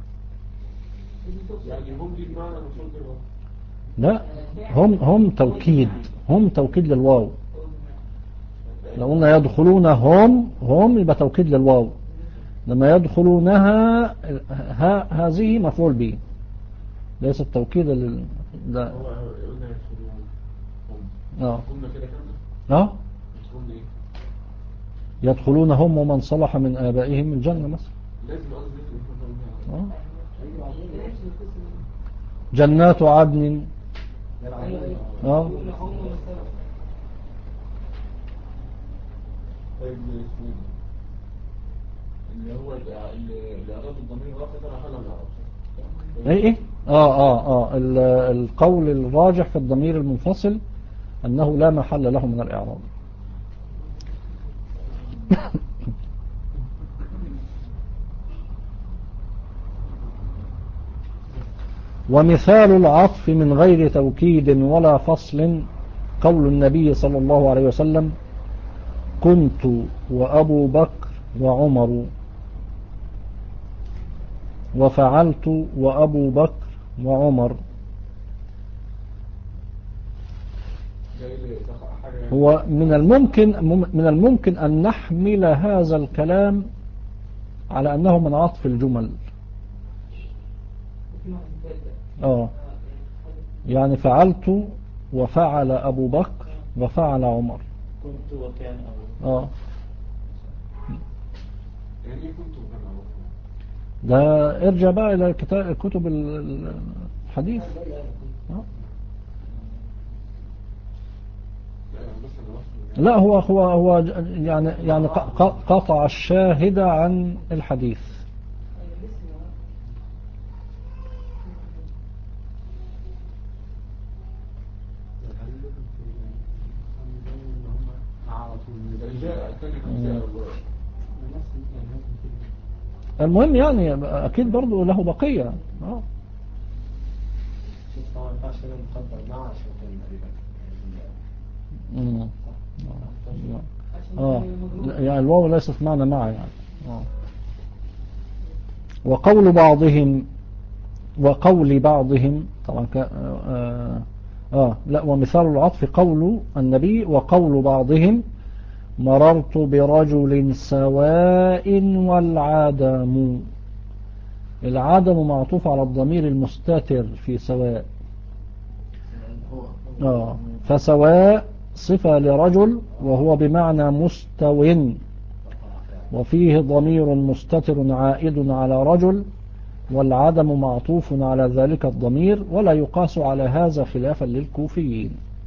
B: يعني هم دي بمعنى مفعول بالواو؟
A: لا، هم هم توكيد، هم توكيد للواو. لو قلنا يدخلون هم هم يبقى توكيد للواو، لما يدخلونها ها هذه مفعول به، ليس التوكيد لل لا.
B: هو قلنا يدخلون هم
A: اه
B: قلنا كده كده
A: اه
B: يدخلون ايه؟
A: يدخلون هم ومن صلح من آبائهم الجنة مثلا.
B: لازم قصدي
A: آه. جنات عدن. اه
B: طيب اللي هو اللي أراد الضمير رافع ترى حالا ما يعرفش
A: ايه ايه اه اه اه ال- القول الراجح في الضمير المنفصل انه لا محل له من الاعراب. ومثال العطف من غير توكيد ولا فصل قول النبي صلى الله عليه وسلم: كنت وأبو بكر وعمر، وفعلت وأبو بكر وعمر. هو من الممكن من الممكن أن نحمل هذا الكلام على أنه من عطف الجمل. آه يعني فعلت وفعل أبو بكر وفعل عمر.
C: كنت وكان أو
A: آه
B: يعني ايه كنت وكان أبو بكر؟
A: ده ارجع بقى إلى كتاب كتب الحديث. آه. لا هو هو هو يعني يعني قطع الشاهد عن الحديث. المهم يعني اكيد برضو له بقية. اه امم اه يعني الواو ليست معنى مع يعني. اه وقول بعضهم وقول بعضهم طبعا ك... آه... اه لا ومثال العطف قول النبي وقول بعضهم: مررت برجل سواء والعدم. العدم معطوف على الضمير المستتر في سواء. آه فسواء صفة لرجل وهو بمعنى مستو، وفيه ضمير مستتر عائد على رجل، والعدم معطوف على ذلك الضمير، ولا يقاس على هذا خلافا للكوفيين.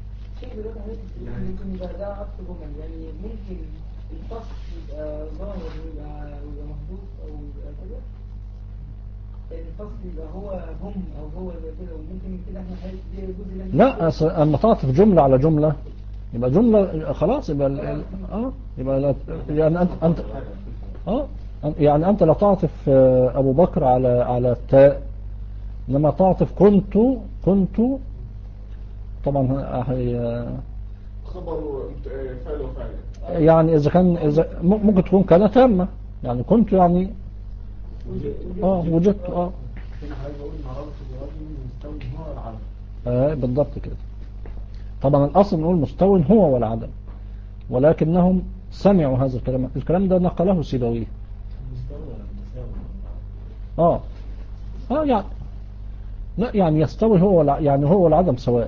D: ممكن يبقى ده عطف جمل، يعني ممكن الفصل يبقى ظاهر ويبقى ويبقى محذوف او يبقى كده، الفصل يبقى هو هم او هو زي كده، وممكن كده احنا حاسس دي جزء
A: لا أصل اما تعطف جملة على جملة يبقى جملة خلاص، يبقى ال- اه يبقى لا- يعني انت انت اه يعني أنت لا تعطف آه، أبو بكر على على التاء، لما تعطف كنت كنت طبعا هي
B: خبر فعل وفعل.
A: يعني إذا كان إذا ممكن تكون كانت تامة، يعني كنت يعني اه وجدت اه
E: هنا حضرتك بقول مررت برجل مستوي هو العرب.
A: آه بالضبط كده. طبعا الأصل نقول مستوى هو والعدم، ولكنهم سمعوا هذا الكلام. الكلام ده نقله سيبويه.
E: مستوى ولا مساوي؟
A: اه اه يعني لا يعني يستوي هو والع... يعني هو والعدم سواء.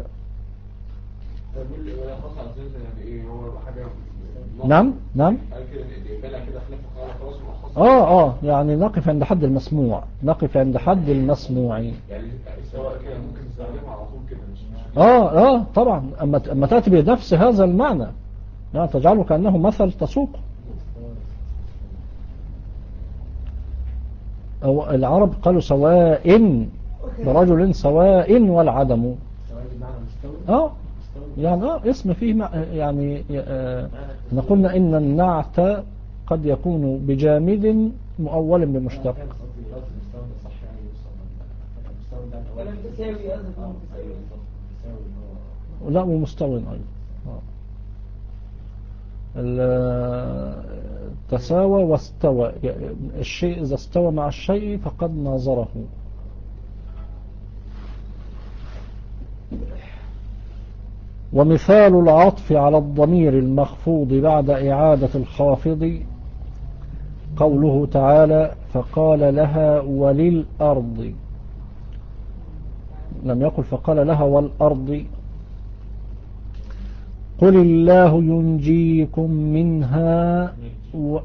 B: ولا خاص على سنة يعني ايه هو حاجة.
A: نعم نعم
B: قال كده يقبلها كده خلاف قال خلاص مخصص.
A: اه اه يعني نقف عند حد المسموع، نقف عند حد المسموع.
B: يعني سواء كده ممكن نستخدمها على طول كده مش مش
A: اه اه طبعا اما اما تاتي بنفس هذا المعنى يعني تجعله كانه مثل تسوق. أو العرب قالوا سواء برجل سواء والعدم.
E: سواء بمعنى مستوي.
A: اه
E: مستوي.
A: يعني اه اسم فيه مع- يعني آه احنا قلنا ان النعت قد يكون بجامد مؤول بمشتق.
E: كان قصدي لفظ مستوى ده صح يعني يوصل المستوى ده
D: ولا متساوي قصدي يكون متساوي.
E: متساوي هو.
A: لا ومستوى ايضا. آه. ال- تساوى واستوى، الشيء إذا استوى مع الشيء فقد ناظره. ومثال العطف على الضمير المخفوض بعد إعادة الخافض قوله تعالى فقال لها وللأرض، لم يقل فقال لها والأرض. قل الله ينجيكم منها و...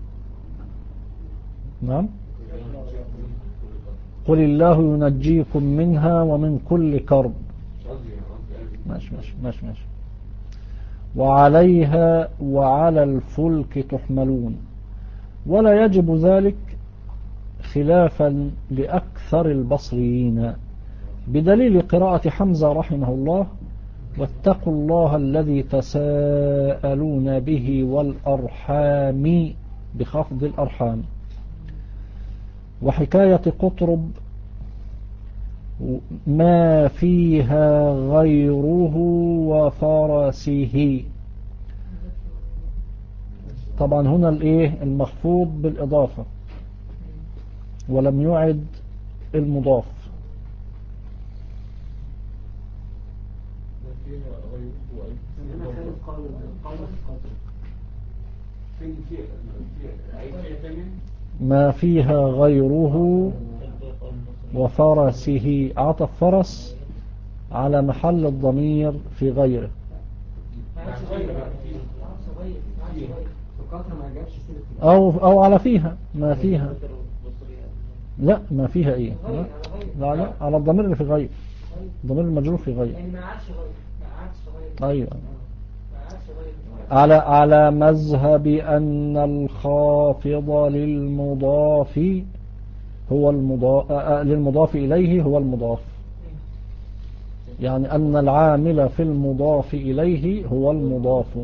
A: نعم قل الله ينجيكم منها ومن كل كرب. ماشي ماشي ماشي ماشي. وعليها وعلى الفلك تحملون. ولا يجب ذلك خلافا لأكثر البصريين بدليل قراءة حمزة رحمه الله واتقوا الله الذي تساءلون به والأرحام بخفض الأرحام. وحكاية قطرب ما فيها غيره وفرسه. طبعا هنا الايه المخفوض بالإضافة ولم يعد المضاف.
E: هنا خالد قال قال في قدر.
B: في في في عيد فيها تاني.
A: ما فيها غيره وفرسه، عطف فرس على محل الضمير في غيره.
D: ما عادش غير ما عادش غير ما عادش غير.
E: في قطر ما جابش سيرة.
A: أو, أو على فيها ما فيها. لا ما فيها ايه لا لا, لا على الضمير اللي في غير، الضمير المجرور في غير.
D: يعني ما عادش غير ما عادش غير
A: ايوه
D: ما عادش غير.
A: على على مذهب أن الخافض للمضاف هو المضاف للمضاف إليه هو المضاف، يعني أن العامل في المضاف إليه هو المضاف.
B: طب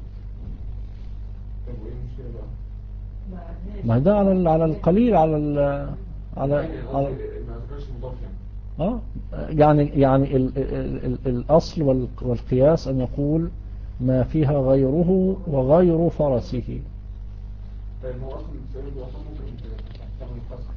B: وايه المشكلة بقى؟
A: ما ده على على القليل على ال على, على
B: ما ذكرش مضاف يعني.
A: اه يعني يعني ال ال ال الأصل وال- والقياس أن يقول ما فيها غيره وغير فرسه.
B: طيب هو اصلا السبب ده اصلا ممكن تعمل قسم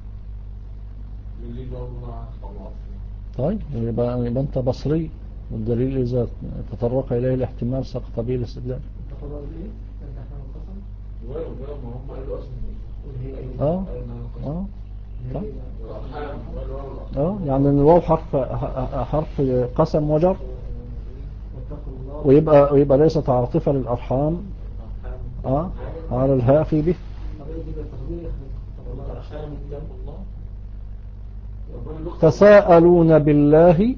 B: من اللي بقى مع طبعا.
A: طيب يبقى, يبقى أنت بصري، والدليل إذا تطرق إليه الاحتمال سقط به الاستدلال.
E: تاخد رأي ايه؟ انت احنا القسم.
B: ولا ولا ما هم قالوا اصلا
A: اه اه طيب.
B: والارحام قالوا
A: اه يعني الواو حرف حرف قسم وجر،
E: واتقوا الله.
A: ويبقى ويبقى ليست عاطفة للأرحام اه على الهاء في به.
E: طبيعي دي بالتقدير اتقوا الله.
C: الأرحام اتقوا الله.
A: تساءلون بالله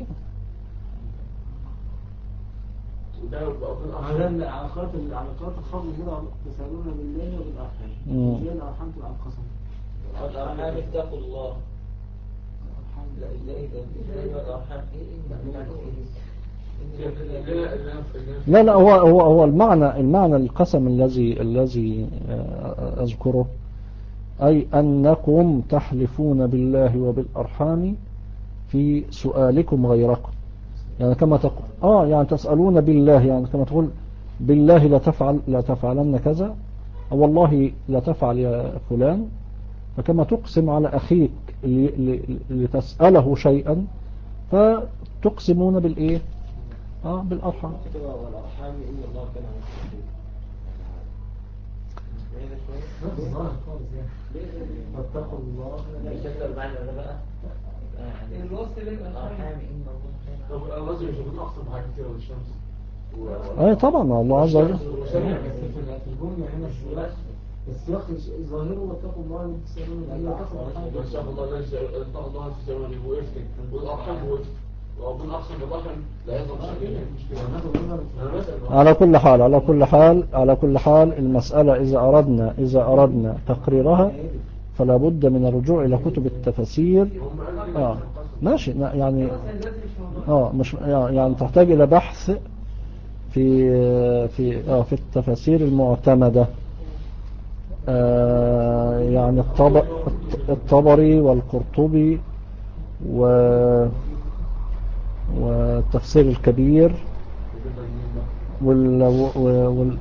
B: وده بقى
E: على العلاقات العلاقات الخاصة كده تسألون بالله وبالأرحام.
A: مم.
E: زي الأرحام تبقى القسم.
C: الأرحام اتقوا الله.
E: الأرحام
C: لا ازاي ده ازاي الأرحام ايه ايه
A: لا لا هو هو هو المعنى المعنى القسم الذي الذي آه، أذكره أي أنكم تحلفون بالله وبالأرحام في سؤالكم غيركم، يعني كما تقول آه يعني تسألون بالله، يعني كما تقول بالله لا تفعل لا تفعلن كذا، أو والله لا تفعل يا فلان، فكما تقسم على أخيك لتسأله شيئا فتقسمون بالإيه آه بالأرحام.
C: والأرحام إن الله كان عليكم
E: فاتقوا الله.
C: بيشكل معنى ده بقى
D: الوصف بين
C: الأرحام إن الله كان
B: طب الرجل مش هيكون أقصى بحاجة كتير والشمس
A: أي طبعا الله عز وجل.
E: بس في الجملة هنا السياق السياق ظاهره واتقوا الله ان تسالون به واتقوا الارحام.
B: ما شاء الله لا اتقوا الله في سبيل وقفتك والأرحام وقفت وأظن أقصى بالرحم لا يظهر شيء مشكلة.
A: على كل حال على كل حال على كل حال المسألة إذا أردنا إذا أردنا تقريرها فلا بد من الرجوع إلى كتب التفاسير. آه ماشي يعني آه مش يعني تحتاج إلى بحث في في آه في التفاسير المعتمدة، آه يعني الطب الطبري والقرطبي و والتفسير الكبير وال وال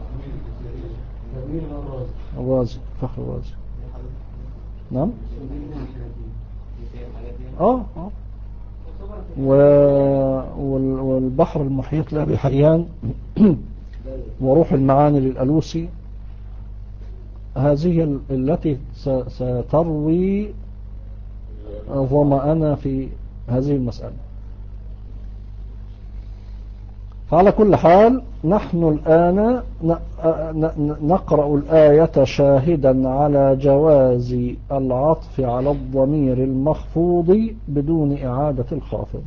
A: الرازي فخر الرازي. نعم اه اه والبحر المحيط لأبي حيان وروح المعاني للألوسي، هذه التي ستروي ظمأنا في هذه المسألة. فعلى كل حال نحن الآن نقرأ الآية شاهدا على جواز العطف على الضمير المخفوض بدون إعادة الخافض.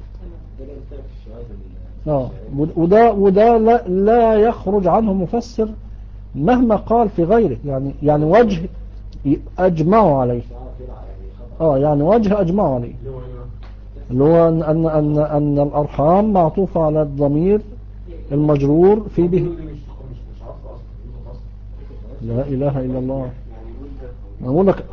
A: آه وده, وده لا, لا يخرج عنه مفسر مهما قال في غيره، يعني يعني وجه أجمعوا عليه. آه يعني وجه أجمعوا عليه اللي هو أن, أن, أن, أن الأرحام معطوفة على الضمير المجرور في به. لا إله إلا الله. أقول لك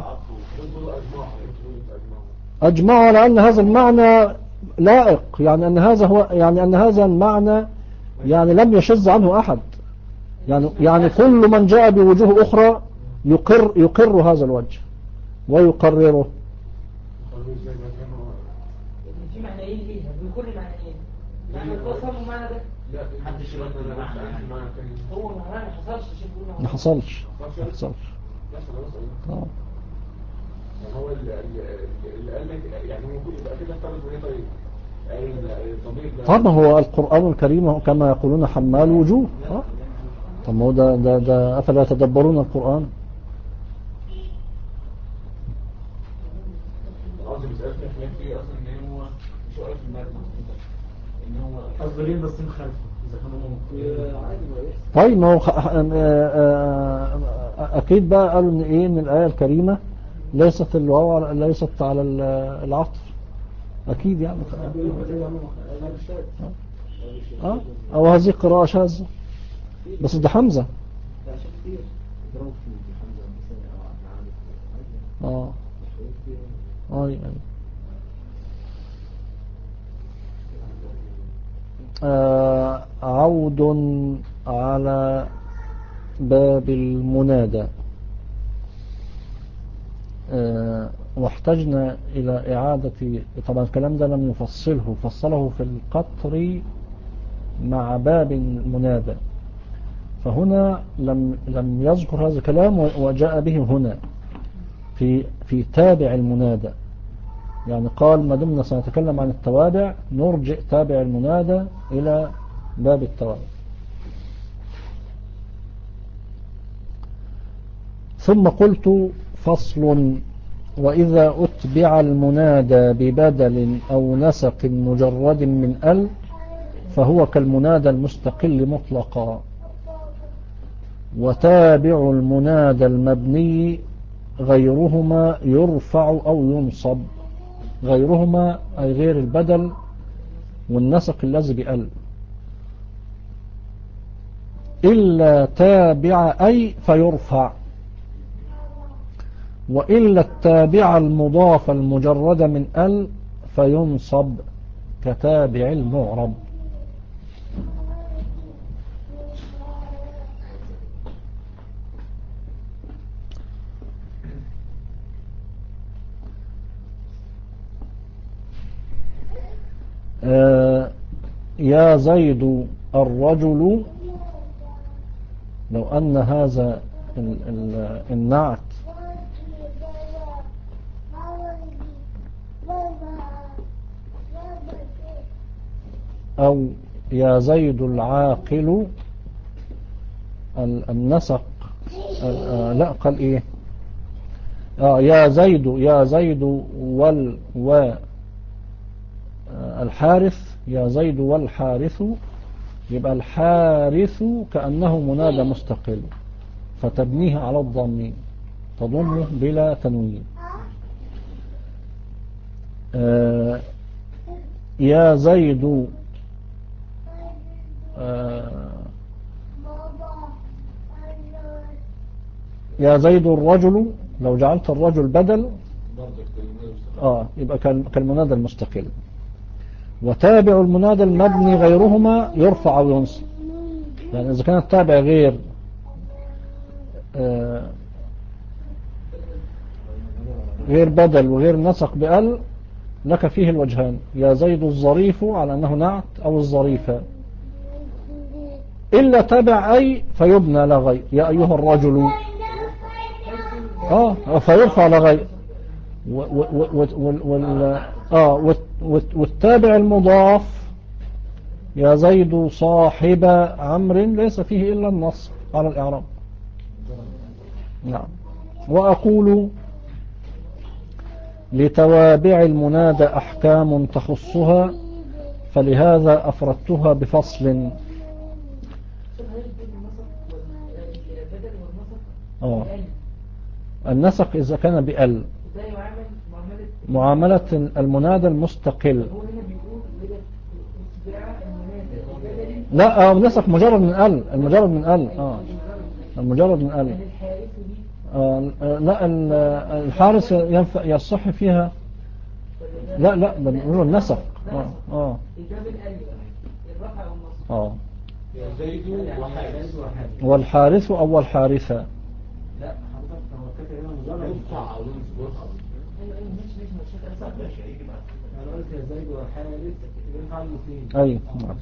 A: أجمعوا على أن هذا المعنى لائق، يعني أن هذا هو يعني أن هذا المعنى يعني لم يشذ عنه أحد، يعني يعني كل من جاء بوجوه أخرى يقر يقر هذا الوجه ويقرره.
D: في معنيين ليها بكل معنيين، معنى القسم ومعنى ده
B: لا محدش يقول
D: هو ما حصلش شيء
A: ما حصلش ما حصلش
B: اه هو اللي اللي قال لك يعني ممكن يبقى كده افترض ايه طيب
A: طبعا هو القرآن الكريم كما يقولون حمال وجوه. اه طب ما هو ده ده ده افلا يتدبرون القرآن.
B: قصدي مسألة الخلاف فيه اصلا ان هو مش واقف في المادة ان هو
E: أصدرين بس مخالفة إذا كانوا
A: طيب ما هو أكيد بقى قالوا إن إيه إن الآية الكريمة ليست الواو ليست على العطف أكيد يعني اه أو هذه قراءة شاذة بس ده حمزة اه اه يعني آه عود على باب المنادى. آه واحتجنا إلى إعادة، طبعا الكلام ده لم يفصله، فصله في القطر مع باب المنادى، فهنا لم لم يذكر هذا الكلام وجاء به هنا في في تابع المنادى، يعني قال ما دمنا سنتكلم عن التوابع نرجع تابع المنادى إلى باب التوابع. ثم قلت فصل: وإذا أتبع المنادى ببدل أو نسق مجرد من ال فهو كالمنادى المستقل مطلقا، وتابع المنادى المبني غيرهما يرفع أو ينصب. غيرهما أي غير البدل والنسق الذي بأل، إلا تابع أي فيرفع، وإلا التابع المضاف المجرد من ال فينصب كتابع المعرب. آه يا زيد الرجل، لو أن هذا ال ال النعت أو يا زيد العاقل، النسق آه لا قال إيه آه يا زيد يا زيد وال و الحارث، يا زيد والحارث، يبقى الحارث كأنه منادى مستقل فتبنيه على الضم، تضمه بلا تنوين. آه يا زيد آه يا زيد الرجل، لو جعلت الرجل بدل آه يبقى كالمنادى المستقل. وتابع المنادى المبني غيرهما يرفع أو ينصب، يعني إذا كان التابع غير آه غير بدل وغير نسق بأل لك فيه الوجهان، يا زيد الظريف على أنه نعت أو الظريفة، إلا تابع أي فيبنى لغير، يا أيها الرجل آه فيرفع لغير، آه والتابع المضاف يا زيد صاحب عمرو ليس فيه إلا النص على الإعراب. نعم. وأقول لتوابع المنادى أحكام تخصها فلهذا أفردتها بفصل. آه النسق إذا كان بأل معاملة المنادى المستقل، لا آه نسق مجرد من ال المجرد من ال اه المجرد من ال آه لا الحارس ينفع يصح فيها، لا لا بنقول النسق اه اه اه
B: زيد وحارث
A: والحارث او الحارثة،
E: لا حضرتك هو كاتب هنا مجرد
B: يرفع او ينصب.
E: انا قلت يا زيد وحارث ينفع الاثنين.
A: اي نعم.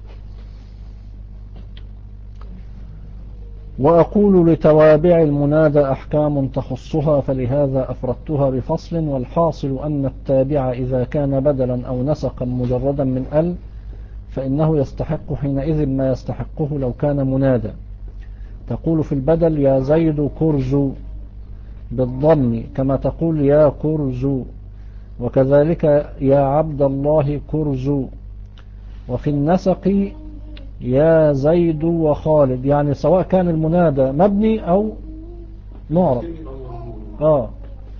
A: وأقول لتوابع المنادى أحكام تخصها فلهذا أفردتها بفصل. والحاصل أن التابع إذا كان بدلا أو نسقا مجردا من ال فإنه يستحق حينئذ ما يستحقه لو كان منادى. تقول في البدل يا زيد كرز بالضم كما تقول يا كرز، وكذلك يا عبد الله كرز. وفي النسق يا زيد وخالد، يعني سواء كان المنادى مبني أو معرب آه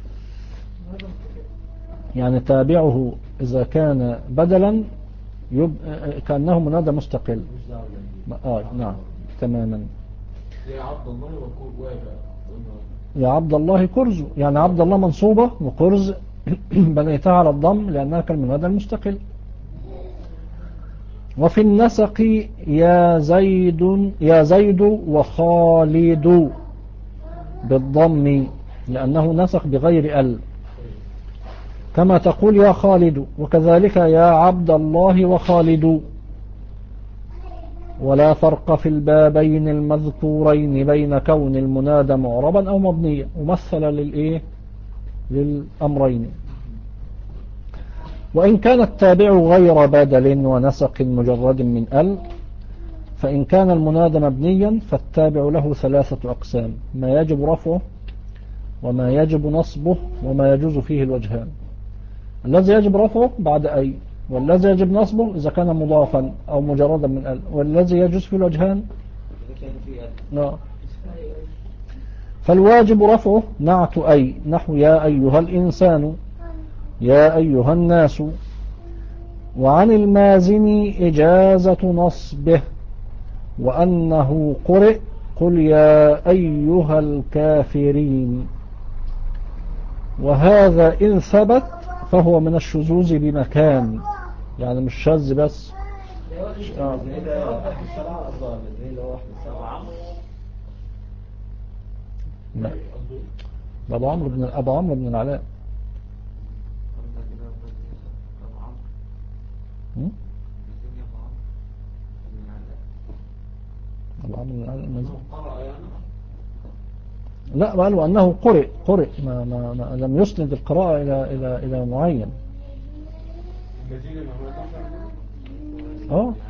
A: يعني تابعه إذا كان بدلا يب... كأنه منادى مستقل آه نعم تماما.
B: يا عبد الله وكرز،
A: يا عبد الله كرز، يعني عبد الله منصوبة وكرز بنيتها على الضم لأنها كالمنادى المستقل. وفي النسق يا زيد يا زيد وخالد بالضم لأنه نسق بغير ال كما تقول يا خالد، وكذلك يا عبد الله وخالد. ولا فرق في البابين المذكورين بين كون المنادى معربا أو مبنيا، ومثل للإيه للأمرين. وإن كان التابع غير بدل ونسق مجرد من ال فإن كان المنادى مبنيا فالتابع له ثلاثة أقسام: ما يجب رفعه وما يجب نصبه وما يجوز فيه الوجهان. الذي يجب رفعه بعد أي، والذي يجب نصبه إذا كان مضافا أو مجردا من ال، والذي يجوز فيه الوجهان لا. فالواجب رفعه نعت أي نحو يا أيها الإنسان يا أيها الناس. وعن المازن إجازة نصبه وأنه قرئ قل يا أيها الكافرين. وهذا إن ثبت فهو من الشذوذ بمكان، يعني مش شاذ بس. آه. لا، أبو عمرو بن أبو عمرو بن العلاء. هم؟ أبو عمرو بن العلاء المزني. لا، قالوا أنه قرئ قرئ ما, ما, ما لم يسند القراءة إلى إلى إلى معين. اه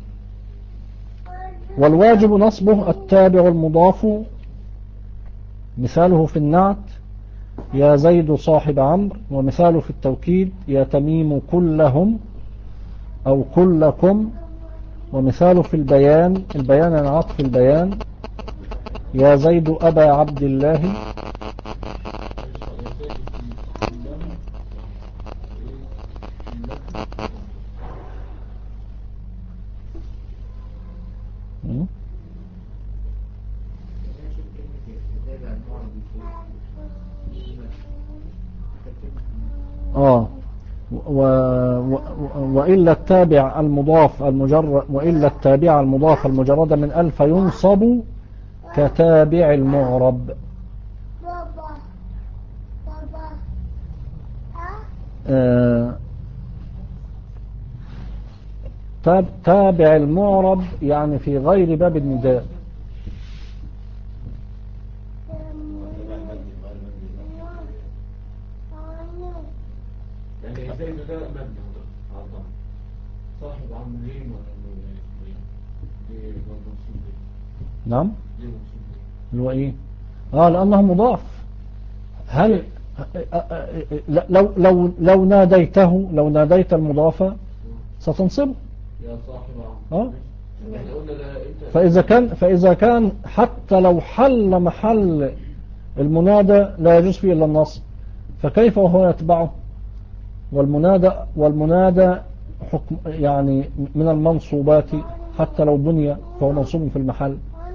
A: والواجب نصبه التابع المضاف، مثاله في النعت يا زيد صاحب عمرو، ومثاله في التوكيد يا تميم كلهم أو كلكم، ومثاله في البيان البيان عن عطف البيان يا زيد أبا عبد الله. آه و... و... وإلا التابع المضاف المجرد وإلا التابع المضاف المجرد من ألف ينصب كتابع المعرب. آه... تاب... تابع المعرب يعني في غير باب النداء.
B: يعني ازاي ده مبني صاحب عمرين ولا ليه منصوب؟
A: نعم
B: ليه منصوب؟
A: اللي هو ايه؟ اه لانه مضاف. هل لو لو لو ناديته لو ناديت المضاف ستنصبه
B: يا صاحب عمرو.
A: اه
B: احنا قلنا ده انت
A: فاذا كان فاذا كان حتى لو حل محل المنادى لا يجوز فيه الا النصب، فكيف وهو يتبعه؟ والمنادى والمنادى حكم يعني من المنصوبات، حتى لو بني فهو منصوب في المحل،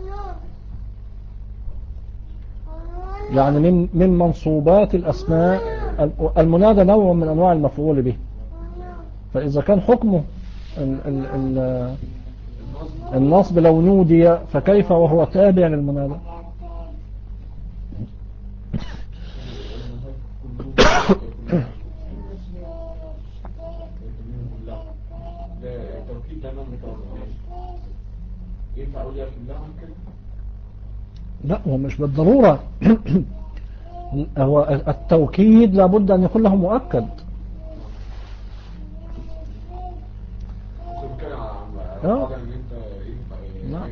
A: يعني من من منصوبات الأسماء. المنادى نوع من أنواع المفعول به، فإذا كان حكمه ال ال ال النصب لو نودي فكيف وهو تابع للمنادى؟
B: التوكيد ده من ينفع اقول يا كلهم كده؟
A: لا، هو مش بالضرورة. هو التوكيد لابد أن يكون له مؤكد.
B: اه
A: نعم.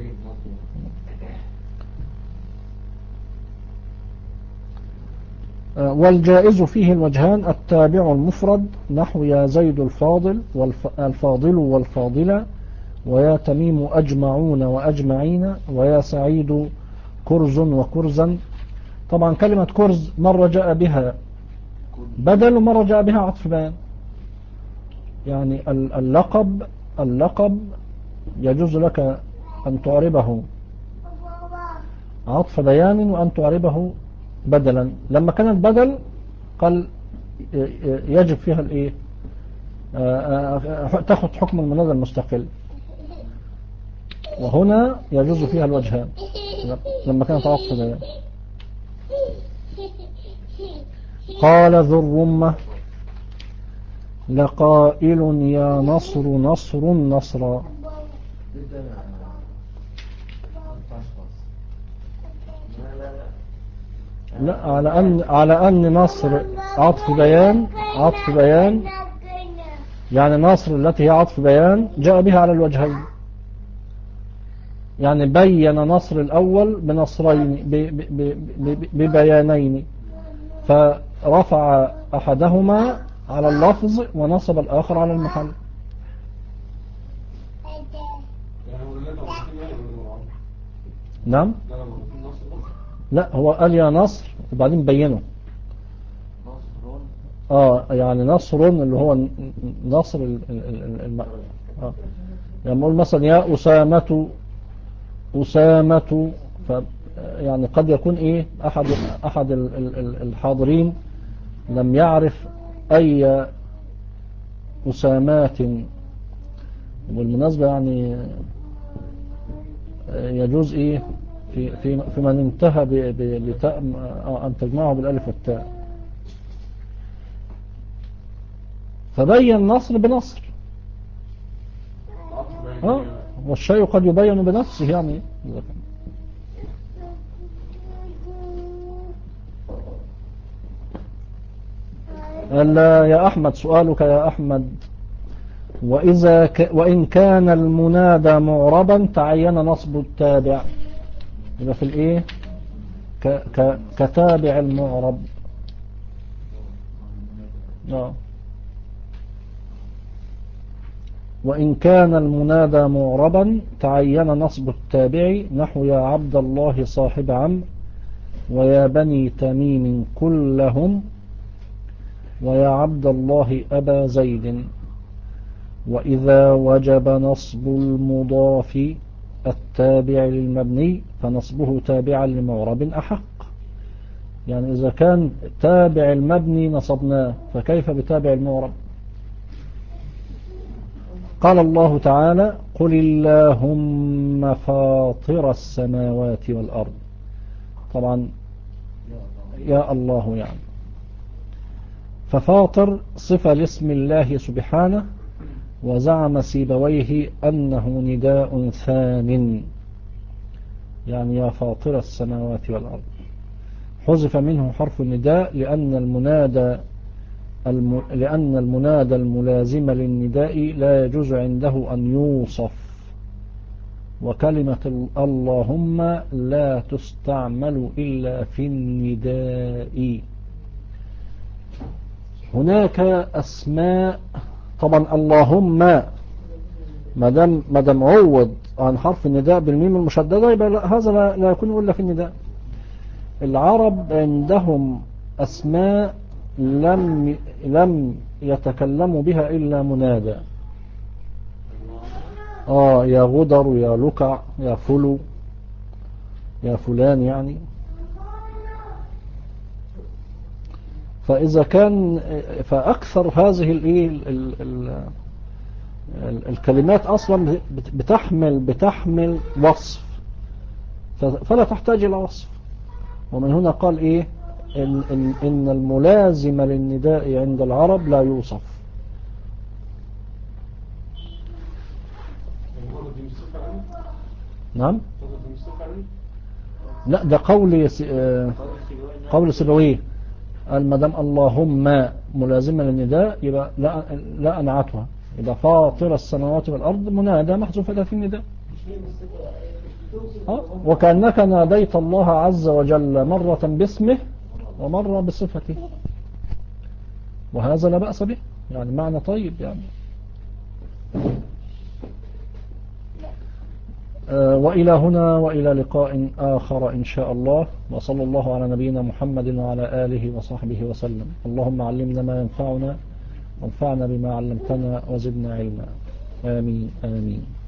A: والجائز فيه الوجهان التابع المفرد نحو يا زيد الفاضل والفاضل والفاضلة، ويا تميم أجمعون وأجمعين، ويا سعيد كرز وكرزا. طبعا كلمة كرز مرة جاء بها بدل ومرة جاء بها عطف بيان. يعني اللقب اللقب يجوز لك أن تعربه عطف بيان وأن تعربه بدلا. لما كان البدل قال يجب فيها الايه تاخذ حكم المنادى المستقل، وهنا يجوز فيها الوجهان لما كانت عطف بيان. قال ذو الرمة لقائل يا نصر نصر نصرا. لا، على أن على أن نصر عطف بيان عطف بيان يعني نصر التي هي عطف بيان جاء بها على الوجهين، يعني بين نصر الأول بنصرين ببيانين، فرفع أحدهما على اللفظ ونصب الآخر على المحل. نعم. لا، هو قال يا نصر وبعدين بينه. اه يعني نصر اللي هو نصر ال ال ال ال آه. يعني نقول مثلا يا أسامة أسامة، ف يعني قد يكون إيه أحد أحد الحاضرين لم يعرف أي أسامات. بالمناسبة يعني يجوز إيه في في في من انتهى بتاء أن تجمعه بالألف والتاء، فبين نصر بنصر. اه والشيء قد يبين بنفسه يعني. ألا يا أحمد، سؤالك يا أحمد: وإذا ك... وإن كان المنادى معربا تعين نصب التابع، يبقى في الإيه ك... ك... كتابع المعرب. آه. وإن كان المنادى معربا تعين نصب التابع، نحو يا عبد الله صاحب عمرو، ويا بني تميم كلهم، ويا عبد الله أبا زيد. وإذا وجب نصب المضاف التابع للمبني فنصبه تابعا لمعرب أحق. يعني إذا كان تابع المبني نصبناه، فكيف بتابع المعرب؟ قال الله تعالى: قل اللهم فاطر السماوات والأرض. طبعا يا الله يعني، ففاطر صفة لاسم الله سبحانه، وزعم سيبويه أنه نداء ثان، يعني يا فاطر السماوات والأرض. حذف منه حرف النداء لأن المنادى الم... لأن المنادى الملازم للنداء لا يجوز عنده أن يوصف، وكلمة اللهم لا تستعمل إلا في النداء. هناك أسماء طبعا اللهم ما دام ما دام عوض عن حرف النداء بالميم المشددة، يبقى هذا لا, لا يكون إلا في النداء. العرب عندهم أسماء لم لم يتكلموا بها إلا منادى. آه يا غدر، يا لكع، يا فلو، يا فلان يعني. فإذا كان فأكثر هذه الإيه ال ال الكلمات أصلا بتحمل بتحمل وصف، فلا تحتاج إلى وصف. ومن هنا قال إيه إن, إن, إن الملازم للنداء عند العرب لا يوصف. نعم. لا ده قول قول سيبويه، قال ما دام اللهم ملازمة للنداء يبقى لا لا أنعتها، يبقى فاطر السماوات والأرض منادى محذوف في النداء. أه؟ وكأنك ناديت الله عز وجل مرة باسمه ومرة بصفته، وهذا لا بأس به، يعني معنى طيب يعني. أه وإلى هنا وإلى لقاء آخر إن شاء الله، وصلى الله على نبينا محمد وعلى آله وصحبه وسلم. اللهم علمنا ما ينفعنا وانفعنا بما علمتنا وزدنا علما. آمين آمين.